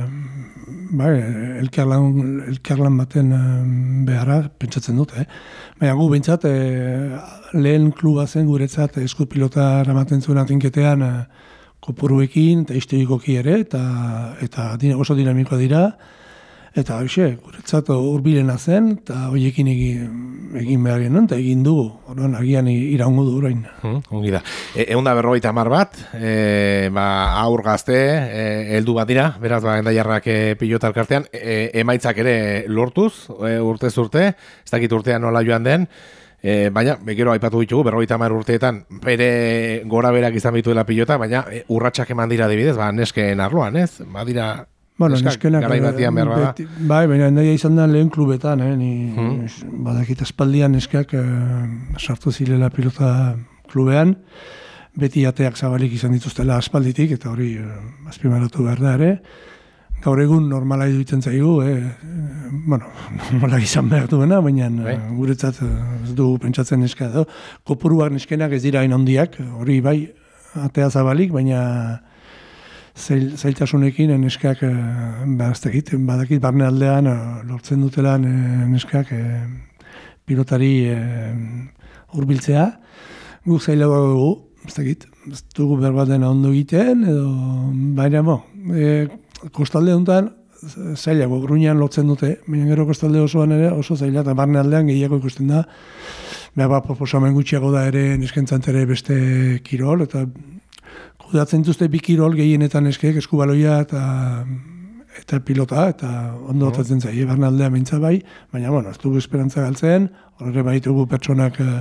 bai, elkarlan, elkarlan baten beharra, pentsatzen dut, eh? Baina gu bintzat, eh, lehen kluba zen guretzat eskupilota ramaten zuen atinketean eh, kopuruekin eta historikoki ere, eta, eta oso dinamikoa dira, eta hoxe, guretzat hurbilena zen, eta horiekin egin, egin behar genuen, eta egin dugu, orduan agian iraungo du orain. Hmm, ongi da. E, egun da berrogeita hamar bat, e, ba, aur gazte, e, heldu bat dira, beraz, ba, endaiarrak e, pilota elkartean, e, emaitzak ere lortuz, e, urtez urte, ez dakit urtean nola joan den, e, baina, gero aipatu ditugu, berrogeita hamar urteetan, bere gora berak izan bituela pilota, baina e, urratsak eman dira adibidez, ba, nesken arloan, ez? Ba, dira... Bueno, neskenak, beti, bai, baina endaia izan da lehen klubetan, eh, ni, hmm. badakit aspaldian neskak eh, sartu zilela pilota klubean, beti ateak zabalik izan dituztela aspalditik, eta hori eh, azpimarratu behar da ere. Gaur egun normala iduitzen zaigu, eh, bueno, normala izan behar duena, baina eh, guretzat ez du pentsatzen neska edo. Kopuruak neskenak ez dira hain handiak, hori bai atea zabalik, baina... Zail, zailtasunekin neskak e, behaztekit, badakit barne aldean e, lortzen dutelan e, neskak e, pilotari e, urbiltzea. Guk zailago dugu, ez dakit, ez dugu behar dena ondo egiten, edo baina mo, e, kostalde honetan zailago, Urruñan lortzen dute, baina gero kostalde osoan ere oso zaila, eta barne aldean gehiago ikusten da, behar bat proposamen gutxiago da ere neskentzant ere beste kirol, eta kudatzen dituzte bi kirol gehienetan eskek, eskubaloia eta eta pilota, eta ondo otatzen zaie, barnaldea mintza bai, baina, bueno, ez dugu esperantza galtzen, horre baitugu pertsonak e,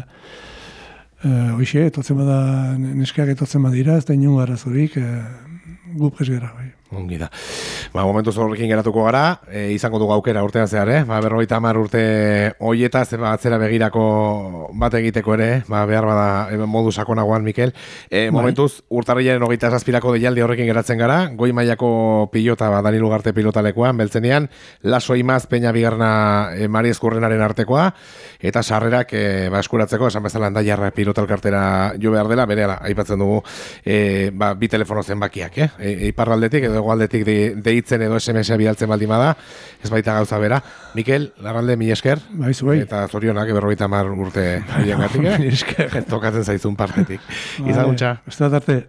e, hoxe, etotzen bada, neskak etotzen badira, ez da inungo arazorik, e, gu prez gara, bai. Ongi da. Ba, momentuz horrekin geratuko gara, e, izango dugu aukera urtean zehar, eh? Ba, berrogeita hamar urte hoietaz, ba, atzera begirako bat egiteko ere, ba, behar bada e, modu sakonagoan, Mikel. E, momentuz, urtarrilaren hogeita zazpirako deialdi horrekin geratzen gara, goi mailako pilota, ba, Dani Lugarte pilotalekoan, beltzenean, Laso Imaz Peña Bigarna e, Mari Eskurrenaren artekoa, eta sarrerak e, ba, eskuratzeko, esan bezala Endaiarra pilota elkartera jo behar dela, berehala, aipatzen dugu, e, ba, bi telefono zenbakiak, eh? E, iparraldetik edo aldetik de, deitzen edo S M S bidaltzen baldin bada, ez baita gauza bera. Mikel, Larralde, mila esker. Baizu bai. Eta zorionak, berrogeita hamar urte haiengatik, eh? Mila esker. Tokatzen zaizun partetik. Izaguntza. Beste bat arte.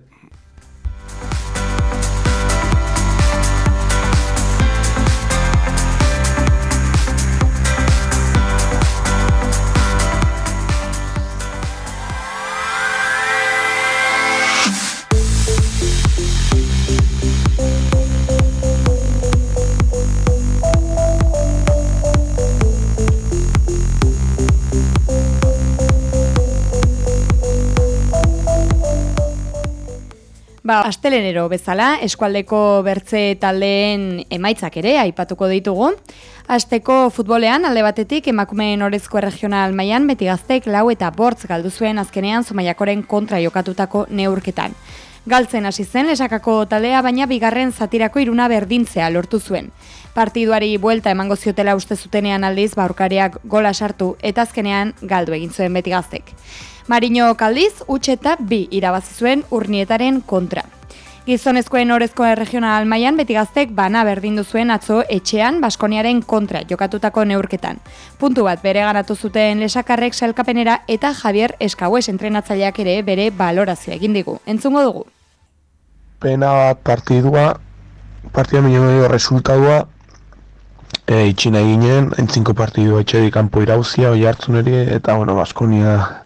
Ba, astelenero bezala, eskualdeko bertze taldeen emaitzak ere aipatuko ditugu. Asteko futbolean alde batetik emakumeen orezko regional mailan Betigaztek lau eta bortz galdu zuen azkenean Zumaiakoren kontra jokatutako neurketan. Galtzen hasi zen lesakako taldea, baina bigarren zatirako iruna berdintzea lortu zuen. Partiduari buelta emango ziotela uste zutenean aldiz, aurkariak gola sartu eta azkenean galdu egin zuen Betigaztek. Marino kaldiz, huts eta bi irabazi zuen Urnietaren kontra. Gizonezkoen orezko regional mailan Betigaztek bana berdindu zuen atzo etxean Baskoniaren kontra jokatutako neurketan. Puntu bat bereganatu zuten lesakarrek sailkapenera eta Javier Eskaues entrenatzaileak ere bere balorazioa egin digu. Entzungo dugu. Pena bat partidua, partida minimo resultadua, e, itxina eginen, entzinko partidua etxedik kanpo irauzia, oi hartzuneri, eta bueno, Baskonia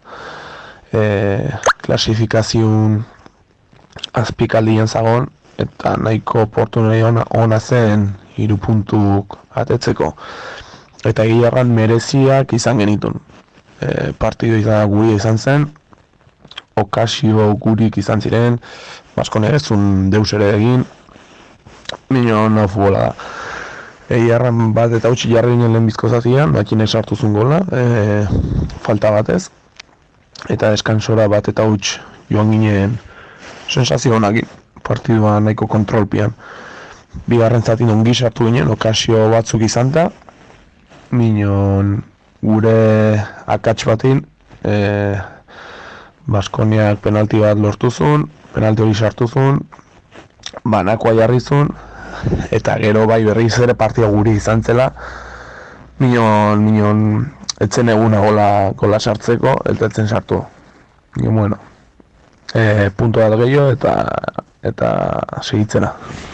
e, klasifikaziun azpikaldian zagon, eta nahiko oportunari ona, ona zen hiru puntuk atetzeko. Eta egiarran mereziak izan genitun. E, partidu izan guri izan zen, okazio gurik izan ziren, Baskonia ez zun deus ere egin, minio no futbola da. Egiarran bat eta utzi jarri ginen lehen bizko zatian, bakinek sartu zuen gola, e, falta batez, eta deskansora bat eta utz joan ginen sensazio honakin, partidua nahiko kontrolpian. Bigarren zatin ongi sartu ginen, okazio batzuk izan da, minon gure akats batin, e, Baskoniak penalti bat lortu zuen, penalti hori sartu zuen, banakoa jarri zuen, eta gero bai berriz ere partida guri izan zela, minon, minon, etzen eguna gola, gola sartzeko, eltetzen sartu. Minon, bueno, e, punto bat gehiago eta, eta segitzena.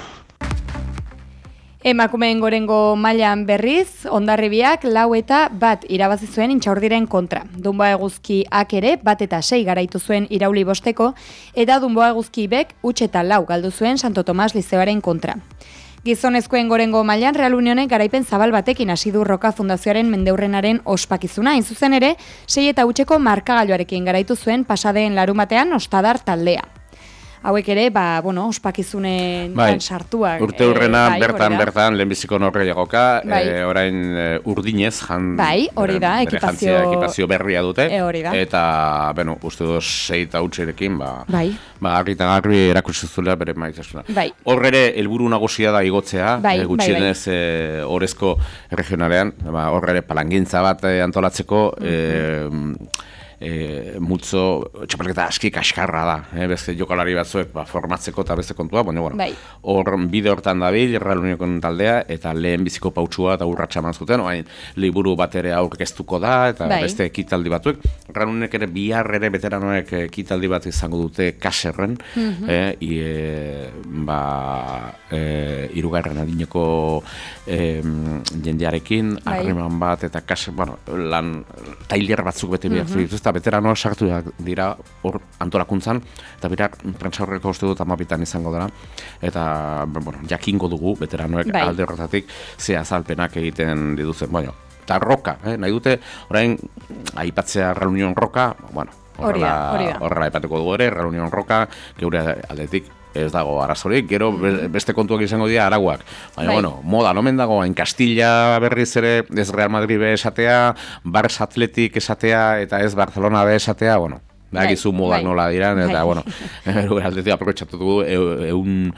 Emakumeen gorengo mailan berriz, Hondarribiak lau eta bat irabazi zuen Intxaurdiren kontra. Dunboa Eguzkiak ere bat eta sei garaitu zuen Irauli bosteko, eta Dunboa Eguzki bek huts eta lau galdu zuen Santo Tomas Lizeoaren kontra. Gizonezkoen gorengo mailan Real Unionek garaipen zabal batekin hasi du Roka Fundazioaren mendeurrenaren ospakizuna, hain zuzen ere, sei eta hutseko markagailuarekin garaitu zuen pasadeen larumatean Ostadar taldea. Hauek ere, ba, bueno, ospakizunen bai, sartuak. Urte hurrena e, bai, bertan, bertan, lehenbiziko norreiagoka, bai. e, orain e, urdinez, jan, bai, hori da, bere, ekipazio, bere jantzia, ekipazio berria dute, e, hori da. Eta, bueno, uste dut sei eta hutserekin, ba, bai. ba, argi eta garbi erakusi zuela bere maitasuna. Bai. Hor ere, helburu nagusia da igotzea, bai, e, gutxienez bai, bai. e, orezko regionalean, ba, hor ere palangintza bat e, antolatzeko, mm-hmm. e, E, multzo, txapelketa aski kaskarra da, eh? Beste jokalari batzuek ba, formatzeko eta beste kontua, baina bueno, bai. Hor bide hortan dabil, Real Unionen taldea, eta lehen biziko pautsua eta urratxa eman zuten, oain, liburu bat ere aurkeztuko da, eta bai. Beste ekitaldi batuek. Real Unionek ere bihar ere veteranoek ekitaldi bat izango dute kaserren, mm-hmm. eh? I, e, ba, e, irugarren adineko e, jendearekin, bai. Harreman bat, eta kaser, bueno, lan, tailer batzuk bete behar mm-hmm. Eta veteranoak sartu dira hor antolakuntzan, eta birak prentsa horreko uste dut amabitan izango dela, eta bueno, jakingo dugu veteranoek bai. Alde horretatik ze azalpenak egiten dituzen. Bueno, eta roka, eh? Nahi dute, orain aipatzea Real Union roka, bueno, horrela, horrela aipatuko dugu ere, Real Union roka, geure aldetik ez dago arazorik, gero beste kontuak izango dira arauak. Baina, bai. Bueno, moda nomen dago, en Castilla berriz ere, ez Real Madrid be esatea, Barça Athletic esatea, eta ez Barcelona be esatea, bueno, da egizu bai. Modak bai. Nola diran, eta, bai. Bueno, aldetik aprobetxatu dugu, eun,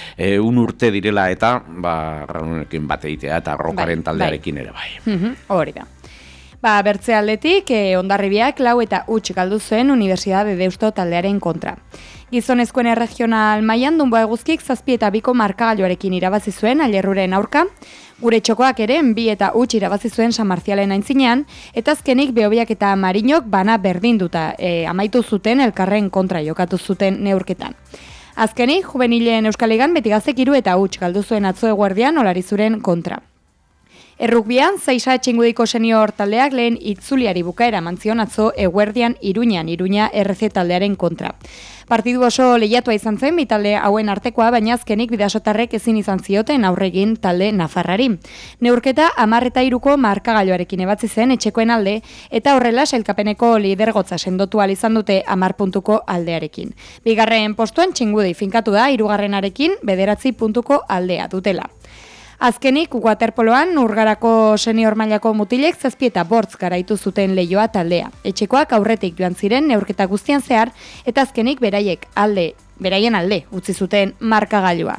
eun urte direla eta, ba, Ranunekin bat egitea, eta Rokaren bai. Taldearekin ere bai. Mm-hmm. Hori da. Ba, bertze aldetik, eh, Hondarribiak lau eta huts galdu zuen Unibertsitate de Deusto taldearen kontra. Gizonezkoen regional mailan Dunboa Eguzkik zazpi eta biko markagailuarekin irabazi zuen Ailerruren aurka, gure txokoak ere bi eta huts irabazi zuen San Marcialen aintzinean, eta azkenik Behobiak eta Marinok bana berdinduta e, amaitu zuten elkarren kontra jokatu zuten neurketan. Azkenik, juvenilen Euskal Ligan Betigazek hiru eta huts galdu zuen atzo eguerdian Olarizuren kontra. Errugbian, Zaisa Txingudiko senior taldeak lehen itzuliari bukaera mantzion atzo eguerdian Iruñan, Iruña R C taldearen kontra. Partidu oso lehiatua izan zen, bi talde hauen artekoa, baina azkenik bidasotarrek ezin izan zioten aurregin talde nafarrari. Neurketa hamar eta hiruko markagailuarekin ebatzi zen etxekoen alde, eta horrela sailkapeneko lidergotza sendotu ahal izan dute hamar puntuko aldearekin. Bigarren postuan Txingudi finkatu da hirugarrenarekin bederatzi puntuko aldea dutela. Azkenik, waterpoloan urgarako senior mailako mutilek zazpi eta bortz garaitu zuten leioa taldea. Etxekoak aurretik joan ziren neurketa guztian zehar, eta azkenik beraiek alde, beraien alde utzi zuten markagailua.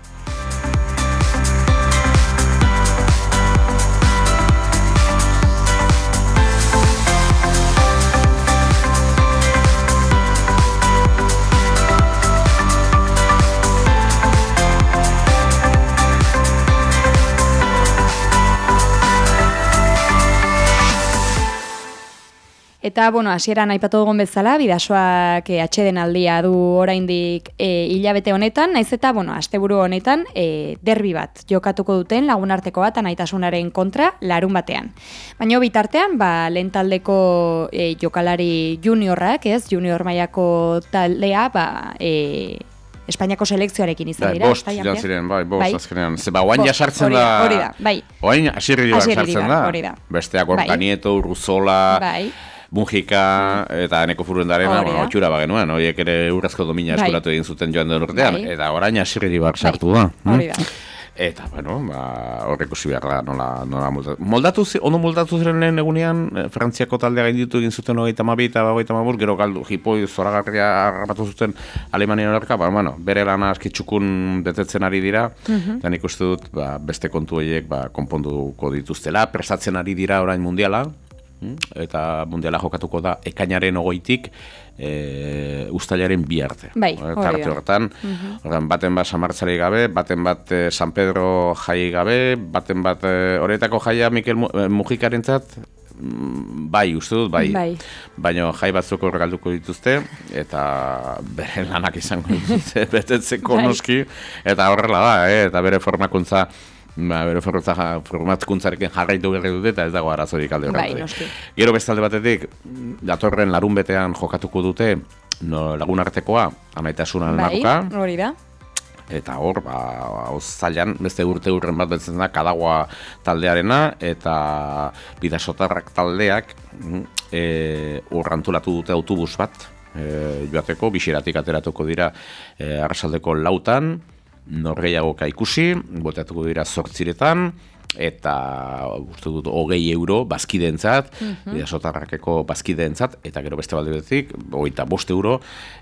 Eta, bueno, hasieran aipatu dugun bezala, bidasoak e, atxeden aldia du oraindik e, hilabete honetan, naiz eta, bueno, asteburu honetan e, derbi bat jokatuko duten lagunarteko bat anaitasunaren kontra larun batean. Baina bitartean, ba, lehen taldeko e, jokalari juniorrak, ez, junior mailako taldea, ba, e, Espainiako selekzioarekin izan dira. Bost izan ziren, bai, bost bai. Azkenean. Zeba, oain jasartzen da... Hori da, bai. Oain asirri bat sartzen da. Hori da. Besteak Orkanieto, bai. Urruzola, bai. Mujika, eta eneko furuendarena, bueno, otxura bagenuen, horiek ere urrazko domina bai. Eskuratu egin zuten joan den urtean, bai. Eta orain asirri bat sartu bai. Da. Hori da. Eta, bueno, ba, horrek usi behar da, nola, nola moldatu. Moldatu, ondo moldatu ziren lehen egunean, Frantziako taldea gainditu egin zuten hogeita hamabi eta hogeita hamabos, gero galdu, jipoi zoragarria harrapatu zuten Alemanian horreka, ba, bueno, bere lana askitxukun betetzen ari dira, uh-huh. Eta nik uste dut, ba, beste kontu horiek, ba, konponduko dituztela, prestatzen ari dira orain mundiala, eta mundiala jokatuko da ekainaren ogoitik e, ustailaren bi arte. Bai, hori da. Hortan, uh-huh. Baten bat Samartzari gabe, baten bat e, San Pedro jai gabe, baten bat horretako e, jaia Mikel Mujikarentzat, bai, uste dut, bai. bai. Baina jai batzuk horregalduko dituzte, eta bere lanak izango dituzte, betetzeko bai. Noski, eta horrela da, eh? Eta bere formakuntza Ba, bere formatkuntzarekin jarraitu berri dute eta ez dago arazorik alde horretu. Gero bestalde batetik, datorren larun betean jokatuko dute no, lagunartekoa, amaitasuna denakoka. Bai, hori da. Eta hor, ba, zailan, beste urte urren bat betzen da, Kadagua taldearena eta bidasotarrak taldeak e, urrantulatu dute autobus bat, e, joateko, bisiratik ateratuko dira e, arrasaldeko lautan, norgeiagoka ikusi, botatuko dira zortziretan, eta uste dut hogei euro bazkideentzat, uh-huh. Bidasotarrakeko bazkideentzat, eta gero beste balde bezik, hogeita bost euro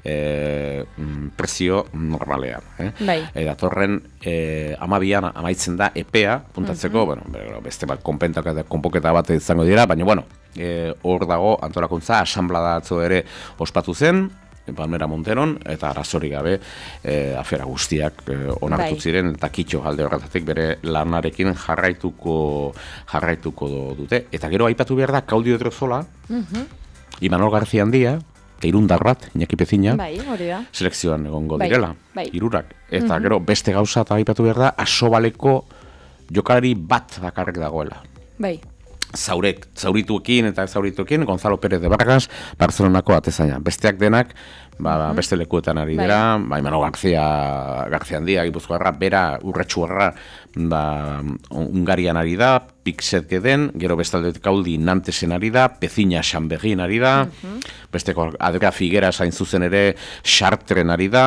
e, prezio normalean. Eh? Bai. Eta torren e, amabian amaitzen da epea, puntatzeko, uh-huh. bueno, beste bat konpoketa bat izango dira, baina bueno, e, hor dago antolakuntza, asanblada atzo ere ospatu zen, Palmera Monteron, eta arazori gabe e, afera guztiak e, onartu ziren, eta kitxo alde horretatik bere lanarekin jarraituko jarraituko dute. Eta gero aipatu behar da, Kaudio Edrozola, uh-huh. Imanol García Handia, eta irundar bat, Iñaki Pezina, bai, selekzioan egongo bai, direla, bai. Irurak. Eta uh-huh. gero beste gauza eta aipatu behar da, Asobaleko jokalari bat bakarrik dagoela. Bai. Zaurek, zaurituekin eta zaurituekin, Gonzalo Pérez de Vargas, Barcelonako atezaina. Besteak denak, ba, beste lekuetan ari dira, bai. Ba, Imano García, García Handia, Gipuzkoarra, bera, urretxuarra, ba, Ungarian ari da, Pixet geden, gero bestaldetik Kaudi Nantesen ari da, Pezina Xanbegin ari da, uh-huh. Besteko Adria Figueras hain zuzen ere, Chartren ari da,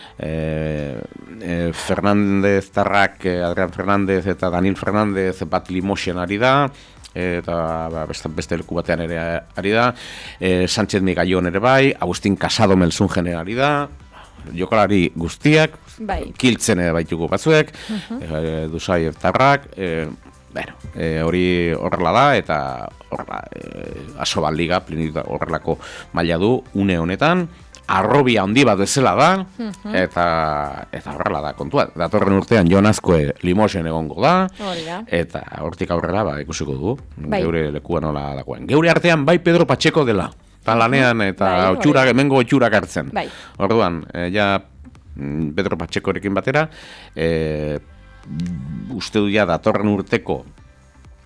e, e, Fernandez Tarrak, Adrián Fernández eta Daniel Fernández bat Limoxen ari da, eta ba, beste, beste leku batean ere ari da, e, Sánchez Migallon ere bai, Agustín Casado Melzungen ari da, jokalari guztiak, bai. Kiltzen ere baituko batzuek, uh-huh. e, Dusai Tarrak, e, bueno, e, hori horrela da, eta horrela, e, Asobal Liga, horrelako maila du, une honetan, arrobia handi bat bezala da, uh-huh. eta eta horrela da kontua. Datorren urtean Jon Azkue Limoxen egongo da, da, eta hortik aurrera ba, ikusiko dugu, bai. Geure lekua nola dagoen. Geure artean bai Pedro Pacheco dela, talanean eta bai, otxurak, hemengo otxurak hartzen. Bai. Orduan, e, ja Pedro Pachecorekin batera, e, uste du ja datorren urteko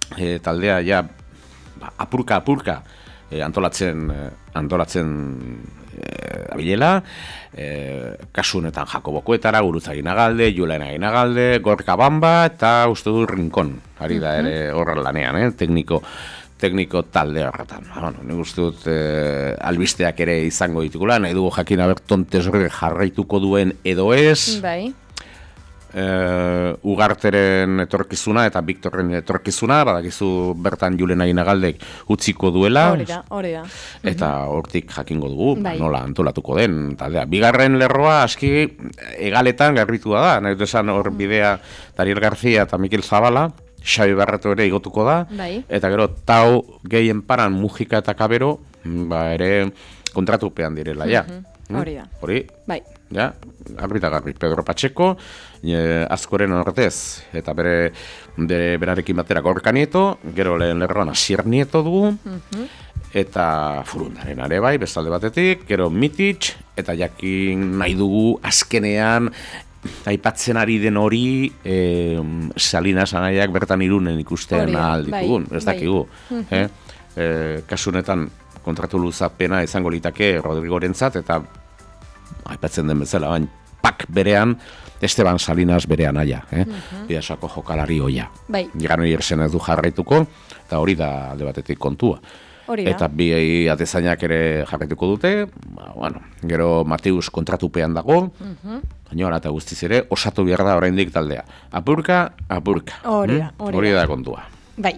e, taldea ja ba, apurka apurka e, antolatzen e, antolatzen e, abilela, e, kasu honetan Jakobokoetara, Guruzagin Agalde, Julen Agin Agalde, Gorka Bamba eta uste du Rincon, ari da ere horren lanean, eh? tekniko tekniko talde horretan. Bueno, nik uste dut e, albisteak ere izango ditugula, nahi dugu jakin aber Tontesre jarraituko duen edo ez. Bai. E, Ugarteren etorkizuna eta Victorren etorkizuna, badakizu bertan Julen Agin Agaldek utziko duela. Hori da, hori da. Eta hortik jakingo dugu, Bai. nola antolatuko den taldea. Bigarren lerroa aski egaletan garbitua da, nahi dut esan hor bidea Daniel García eta Mikel Zabala, Xabi Barreto ere igotuko da, bai. Eta gero tau gehien paran Mujika eta Kabero, ba ere kontratupean direla, ja. Mm-hmm. Hori da. Hori, bai. Ja, garbi eta garbi. Pedro Pacheco, e, Azkoren Ortez, eta bere, bere berarekin batera Gorka Nieto, gero lehen lerroan Asier Nieto dugu, Mm-hmm. eta Furundaren are bai, bestalde batetik, gero Mitic, eta jakin nahi dugu azkenean, aipatzen ari den hori e, Salinas anaiak bertan Irunen ikusten ahal ditugun, ez dakigu. Bai. Eh? E, kasu honetan kontratu luzapena izango litake Rodrigorentzat eta aipatzen den bezala, baina pak berean Esteban Salinas berean aia, eh? Mhm. Bidasako jokalari hoia. Bai. Gano irsen ez du jarraituko, eta hori da alde batetik kontua. Hori da. Eta bi atezainak ere jarraituko dute, ba, bueno, gero Mateus kontratupean dago, Mhm. baina hala eta guztiz ere, osatu behar da oraindik taldea. Apurka, apurka. Hori da, Mm? hori Hori da. da kontua. Bai.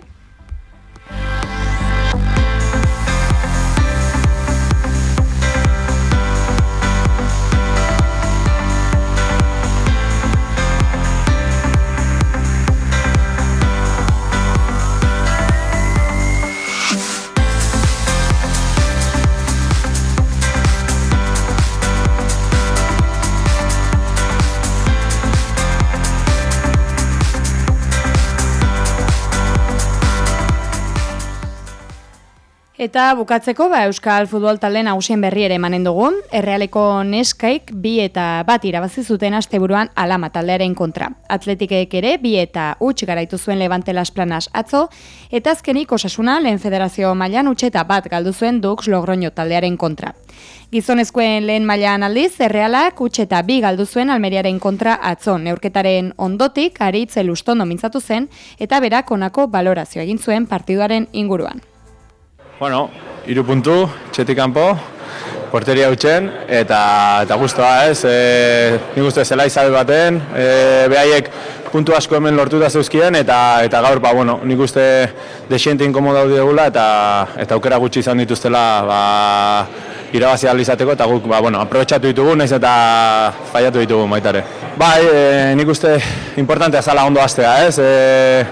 Eta bukatzeko, ba, Euskal Futbol talde nagusien berri ere emanen dugu. Errealeko neskaik bi eta bat irabazi zuten asteburuan Alama taldearen kontra. Atletikek ere bi eta huts garaitu zuen Levante Las Planas atzo, eta azkenik Osasuna lehen federazio mailan huts eta bat galdu zuen Dux Logroño taldearen kontra. Gizonezkoen lehen mailan aldiz, Errealak huts eta bi galdu zuen Almeriaren kontra atzo. Neurketaren ondotik Aritz Elustondo mintzatu zen, eta berak honako balorazio egin zuen partiduaren inguruan. Bueno, hiru puntu, txetik kanpo, porteria hutsen, eta, eta guztua ez, e, nik uste zela izabe baten, e, behaiek puntu asko hemen lortuta zeuzkien, eta, eta gaur, ba, bueno, nik uste desiente inkomoda dugula, eta, eta aukera gutxi izan dituztela, ba, irabazi ahal izateko, eta guk, ba, bueno, aprobetxatu ditugu, naiz eta faiatu ditugu baitare. Bai, e, nik uste importantea zala ondo hastea, ez, e,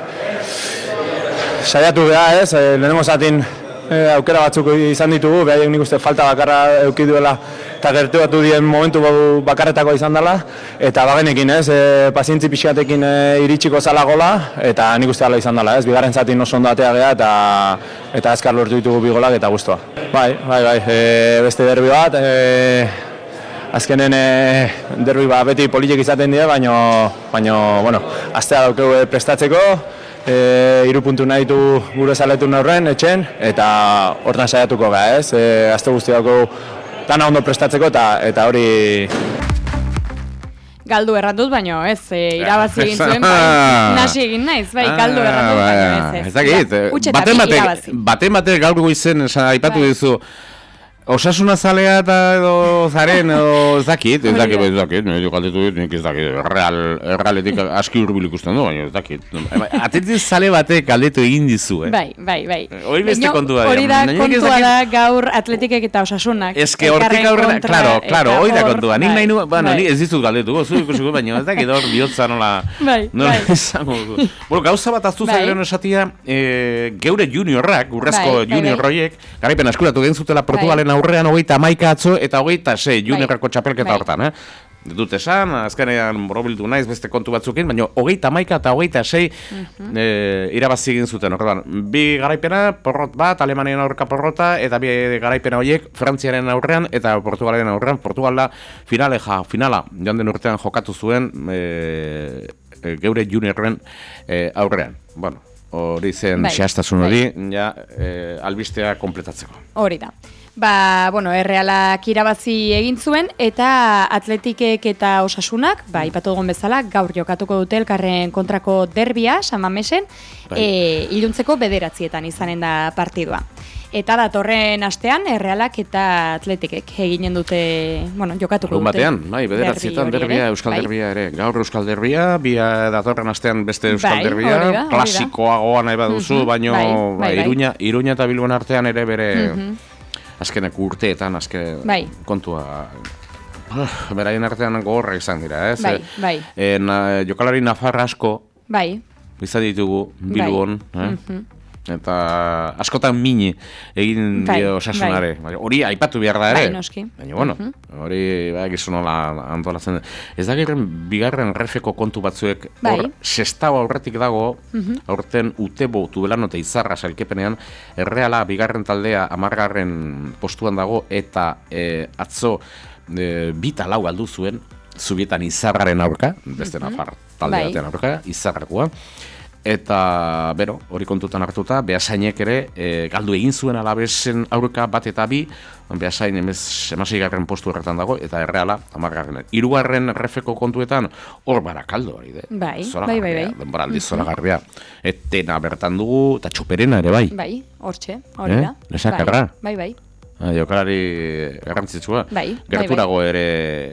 saiatu beha, ez, e, lehenengo zatin, E, aukera batzuk izan ditugu, behaiek nik uste falta bakarra eduki duela eta gertuatu dien momentu bakarretako izan dela, eta bagenekin ez, e, pazientzi pixkatekin e, iritsiko zala gola, eta nik uste dela izan dela, ez, bigarren zatin oso ondo atea geha, eta, eta azkar lortu ditugu bi golak eta guztua. Bai, bai, bai, e, beste derbi bat, e, azkenen e, derbi bat beti politik izaten dira, baina, baina, bueno, astea daukegu prestatzeko, E, iru puntu nahi du gure zaletun horren, etxen, eta hortan saiatuko ga, ez? E, azte guztiako dana ondo prestatzeko, eta, eta hori... Galdu erratuz, baino ez, e, irabazi egin zuen, bai, nasi egin naiz, bai, galdu erratuz, baino ez, ez. Ez dakit, baten batek, baten batek gaur goizen, aipatu dizu, Osasuna zalea eta edo zaren edo ez dakit, ez dakit, ez dakit, nire galdetu dut, nik ez dakit, real, realetik aski urbil ikusten du, baina ez dakit. Atetik zale batek galdetu egin dizu, eh? Bai, bai, bai. Hori beste kontua da. Hori da kontua da gaur Atletikek eta Osasunak. Ez que hortik aurrera, claro, claro, hori da kontua. Nik nahi nu, bueno, ez dizut galdetuko, zu ikusiko, baina ez dakit hor bihotza nola, nola izango du. Bueno, gauza bat aztu zailean esatia, geure juniorrak, urrezko junior roiek, garaipen askuratu gen zutela Portugalen aurrean hogeita hamaika atzo eta hogeita sei juniorrako txapelketa hortan, eh? Dut esan, azkenean borobildu naiz beste kontu batzukin, baina hogeita hamaika eta hogeita sei irabazi egin zuten horretan. Bi garaipena, porrot bat, Alemanian aurka porrota, eta bi garaipena horiek Frantziaren aurrean eta Portugalen aurrean. Portugala finaleja, finala, joan den urtean jokatu zuen geure juniorren aurrean. Bueno, hori zen bai, zehaztasun hori, bai. ja, e, albistea kompletatzeko. Hori da. Ba, bueno, Errealak irabazi egin zuen eta Atletikek eta Osasunak, ba, ipatu dugun bezala, gaur jokatuko dute elkarren kontrako derbia, San Mamesen, bai. e, iluntzeko bederatzietan izanen da partidua. Eta datorren astean Errealak eta Atletikek eginen dute, bueno, jokatuko Egun dute. batean, bai, bederatzietan derbi hori derbia, ere, Euskal bai. Derbia ere. Gaur Euskal Derbia, bia datorren astean beste Euskal Bai, Derbia, hori da, hori da. klasikoagoa nahi baduzu, Mhm, baino bai, ba, bai, bai. Iruña, Iruña eta Bilbon artean ere bere Mhm. azkenek urteetan, azken Bai. kontua uh, beraien artean gogorra izan dira, ez? Bai, bai. E, na, jokalari Nafarra asko Bai. izan ditugu Bilbon, Bai. eh? Mhm. Eta askotan mini egin Bai, dio Osasunare. Bai. Hori aipatu behar da ere. Bai, noski. Baina, bueno, hori bai, gizu nola antolatzen. Ez da gerren bigarren refeko kontu batzuek, Bai. hor, sestao aurretik dago, Mhm. aurten Utebo, Tubelano eta Izarra sailkepenean, Erreala bigarren taldea amargarren postuan dago, eta e, atzo e, bita lau galdu zuen, zubietan Izarraren aurka, beste Mhm. Nafar talde Bai. batean aurka, Izarrakoa. Eta, bero, hori kontutan hartuta, Behasainek ere e, galdu egin zuen Alabesen aurka bat eta bi, Behasain emez emaseigarren postu horretan dago, eta Erreala amargarren. Hirugarren refeko kontuetan, hor Barakaldo hori de. Bai, Zoragarria, bai, bai, bai. denboraldi Mhm. zoragarria. Etena bertan dugu, eta Txoperena ere bai. Bai, hortxe, hori Eh? da. Lesakarra. Bai, bai. Ah, jokalari garrantzitsua. Bai, bai, Gerturago ere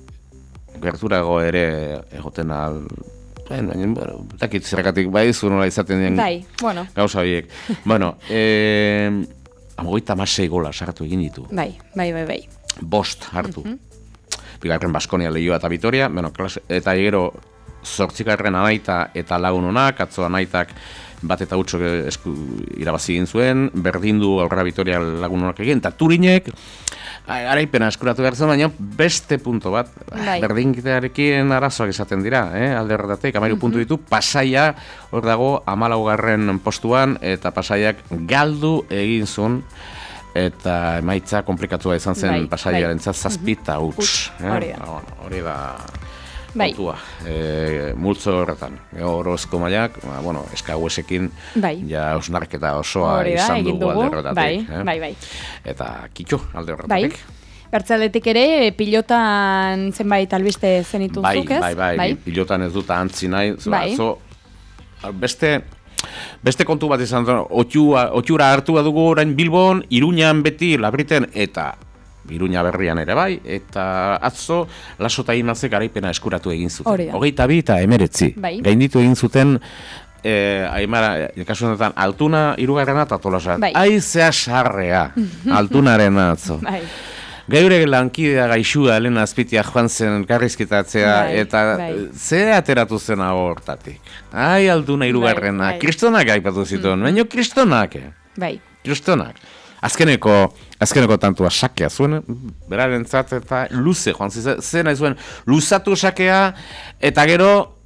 gerturago ere egoten al baina, bueno, dakit zergatik bai zu nola izaten den Bai, bueno. gauza horiek. Bueno, eh hogeita hamasei gola sartu egin ditu. Bai, bai, bai, bai. Bost hartu. Mhm. Bigarren Baskonia, Leioa eta Vitoria, bueno, klase, eta gero zortzigarren Anaita eta Lagun Onak, atzo Anaitak bat eta hutsok esku irabazi egin zuen, berdindu aurrera Vitoria Lagun Onak egin, eta Turinek garaipena eskuratu behar zen, baina beste punto bat, Bai. berdinkitearekin arazoak izaten dira, eh? Alde horretatik, amairu puntu ditu, Pasaia hor dago amalaugarren postuan, eta Pasaiak galdu egin zuen, eta emaitza komplikatua izan zen Bai, Pasaiarentzat bai. zazpi eta huts. Huts, eh? hori da. Ba, bueno, hori da Bai. kontua, e, multzo horretan. Orozko mailak, ba, bueno, eskaguesekin Bai. ja osnarketa osoa Hori da, izan egin dugu dugu. alde horretatik. Bai, eh? bai, bai. Eta kitxo alde Bai. horretatik. Bertzaletik ere, pilotan zenbait albiste zenitun Bai, zuk, ez? bai, bai, bai, pilotan ez dut antzi nahi. Zo, Bai. zo, beste, beste kontu bat izan zen, otxua, otxura hartua dugu orain Bilbon, Iruñan beti, Labriten, eta Iruña berrian ere bai, eta atzo Laso eta Imazek garaipena eskuratu egin zuten. Hori da. Hogeita bi eta emeretzi. Bai. Gainditu egin zuten, eh, Aimara, kasu honetan, Altuna, Hirugarrena eta Tolosa. Bai. Aizea sarrea, Altunaren atzo. Bai. Geure lankidea gaixua Elena Azpitia joan zen elkarrizketatzea, Bai, eta bai. ze ateratu zen hortatik. Ai, Altuna Hirugarrena, Bai, bai. kristonak aipatu zituen, baina kristonak, eh? Bai. Kristonak. Azkeneko, azkeneko tantua sakea zuen, berarentzat eta luze joan zizen, zen nahi zuen, luzatu sakea, eta gero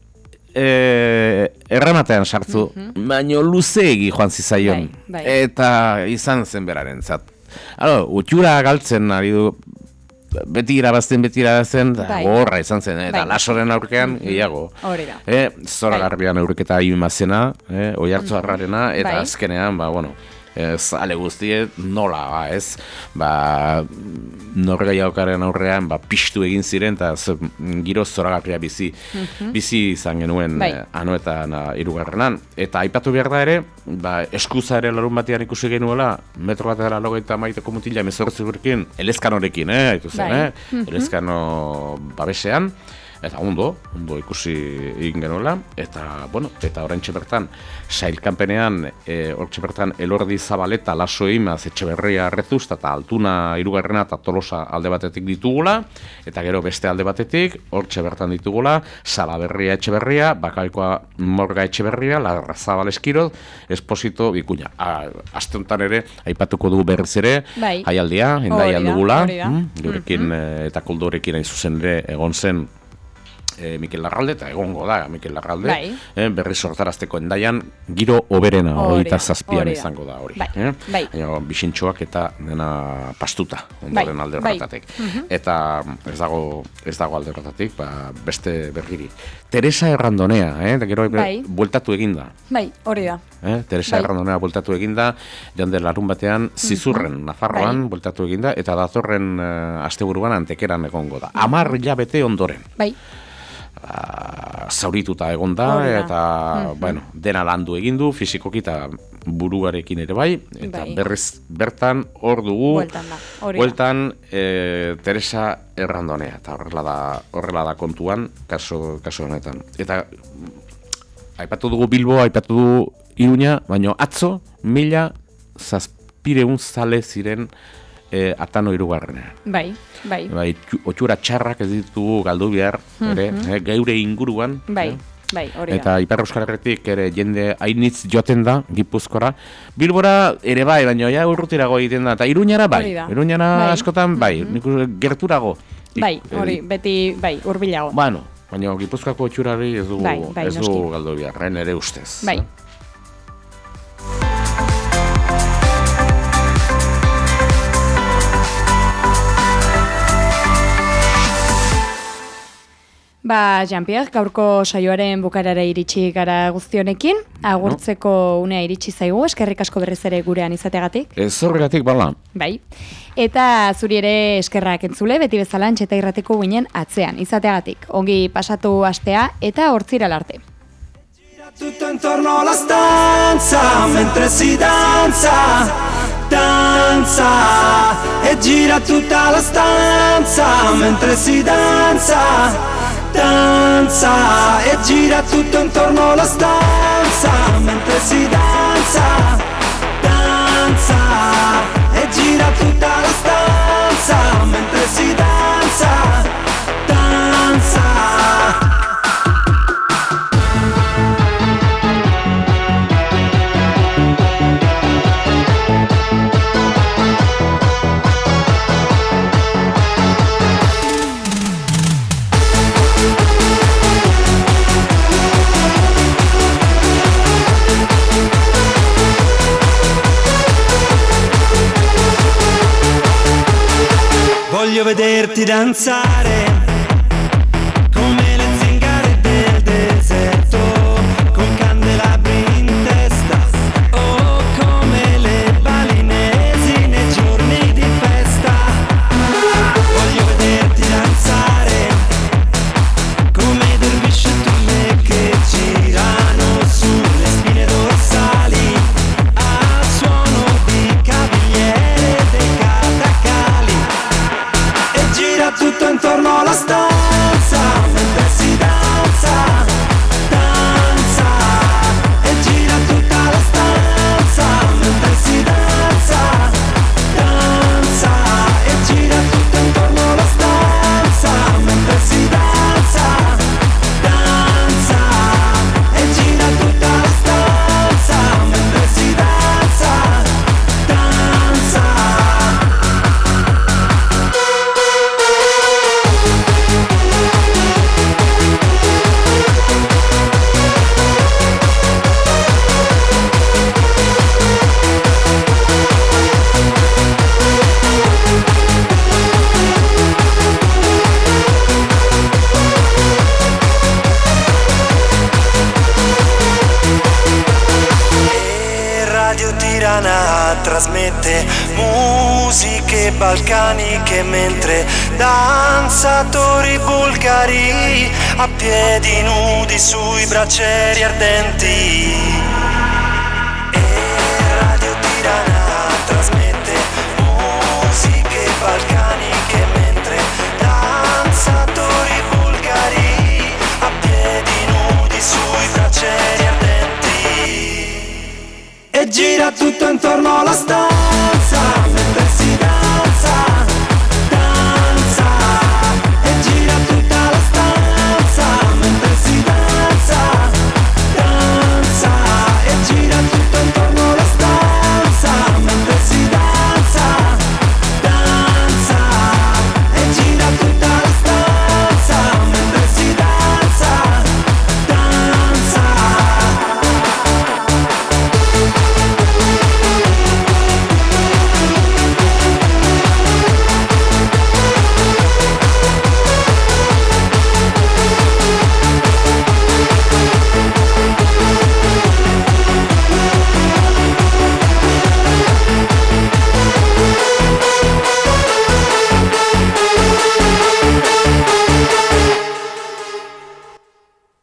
e, errematean sartu, baino luzeegi joan zizaion, Bai, bai. eta izan zen berarentzat. Alo, utxura galtzen ari du, beti irabazten, beti irabazten, da, Bai. gogorra izan zen, eta Bai. Lasoren aurkean, gehiago. Hori da. Eh, zora garbian aurketa imazena, eh, oihartzu harrarena, eta Bai. azkenean, ba, bueno, ez ale guztiet nola, ba, ez, ba, norgaiaukaren aurrean, ba, pixtu egin ziren, eta z- giro zoragarria bizi, bizi izan genuen, Bai. eh, ano eta na, hirugarrenan. Eta aipatu behar da ere, ba, eskuza ere larun batean ikusi genuela, metro bat eta logeita maiteko mutila emezortzurekin, elezkanorekin, eh, haitu zen, Bai. eh, elezkano babesean, eta ondo, ondo ikusi egin genuela, eta, bueno, eta oraintxe bertan, sailkanpenean, e, hortxe bertan, Elordi Zabaleta, Laso Imaz, Etxeberria Retuzta, eta Altuna Hirugarrena eta Tolosa alde batetik ditugula, eta gero beste alde batetik, hortxe bertan ditugula, Salaberria Etxeberria, Bakaikoa Morga Etxeberria, Larra Zabal Eskiroz, Esposito Bikuña. A, aste honetan ere, aipatuko dugu berriz ere, Bai. jaialdia, Hori Hendaian da, dugula, hori da. mm, gurekin, eh, eta Koldorekin hain zuzen ere egon zen e, Mikel Larralde, eta egongo da Mikel Larralde, bai. e, berri sortarazteko endaian, giro oberena, hogeita zazpian izango da hori. Bai, eh? bai. Bixintxoak eta dena pastuta, ondoren bai. alde horretatik. Bai. Uh-huh. Eta ez dago, ez dago alde horretatik, ba, beste bergiri. Teresa Errandonea, eh? gero bai. bueltatu eginda. Bai, hori da. Eh? Teresa bai. Errandonea bueltatu eginda, joan den larun batean, Zizurren, uh-huh. Nafarroan, bai. bueltatu eginda, eta datorren uh, asteburuan Antekeran egongo da. Amar hilabete ondoren. Bai. Uh, zaurituta egon da, eta mm-hmm. bueno, dena landu egin du, fisikoki eta buruarekin ere bai, eta bai. berriz bertan hor dugu, bueltan e, Teresa Errandonea, eta horrela da, horrela da kontuan, kaso, kaso honetan. Eta aipatu dugu Bilbo, aipatu dugu Iruña, baina atzo mila zazpireun zale ziren e, atano hirugarrenean. Bai, bai. Bai, otxura txarrak ez ditugu galdu behar, ere, mm-hmm. eh, geure inguruan. Bai, eh? bai, hori da. Eta Ipar Euskal Herritik ere jende hainitz joten da, Gipuzkora. Bilbora ere bai, baina ja urrutirago egiten da. Eta Iruñara bai, Iruñara bai. askotan bai, mm-hmm. gerturago. Bai, hori, beti, bai, urbilago. Bueno, baina Gipuzkoako otxurari ez dugu, bai, bai, ez dugu galdu behar, ere ustez. Bai. Ba, Jean-Pierre, gaurko saioaren bukarara iritsi gara guztionekin, agurtzeko unea iritsi zaigu, eskerrik asko berriz ere gurean izateagatik. Ez horregatik, bala. Bai. Eta zuri ere eskerrak entzule, beti bezala Antxeta Irratiko guinen atzean, izateagatik. Ongi pasatu astea eta hortzira arte. Tutto intorno alla stanza, mentre si danza, danza, e gira tutta la stanza, mentre si danza, danza, e gira tutto intorno alla stanza, mentre si danza, danza, e gira tutta la stanza, mentre si danza, danza. Voglio vederti danzare come le zingare del deserto, con candelabri in testa, o come le balinesi nei giorni di festa. Voglio vederti danzare come i dervisci e turme che girano sulle spine dorsali al suono di cavigliere dei catacali. Gira tutto intorno alla stanza, mentre si danza, danza, e gira tutta la stanza, mentre si danza, danza, e gira tutto intorno alla stanza, mentre si danza, danza, e gira tutta la stanza, mentre si danza, danza. Radio Tirana trasmette musiche balcaniche mentre danzatori bulgari a piedi nudi sui braccieri ardenti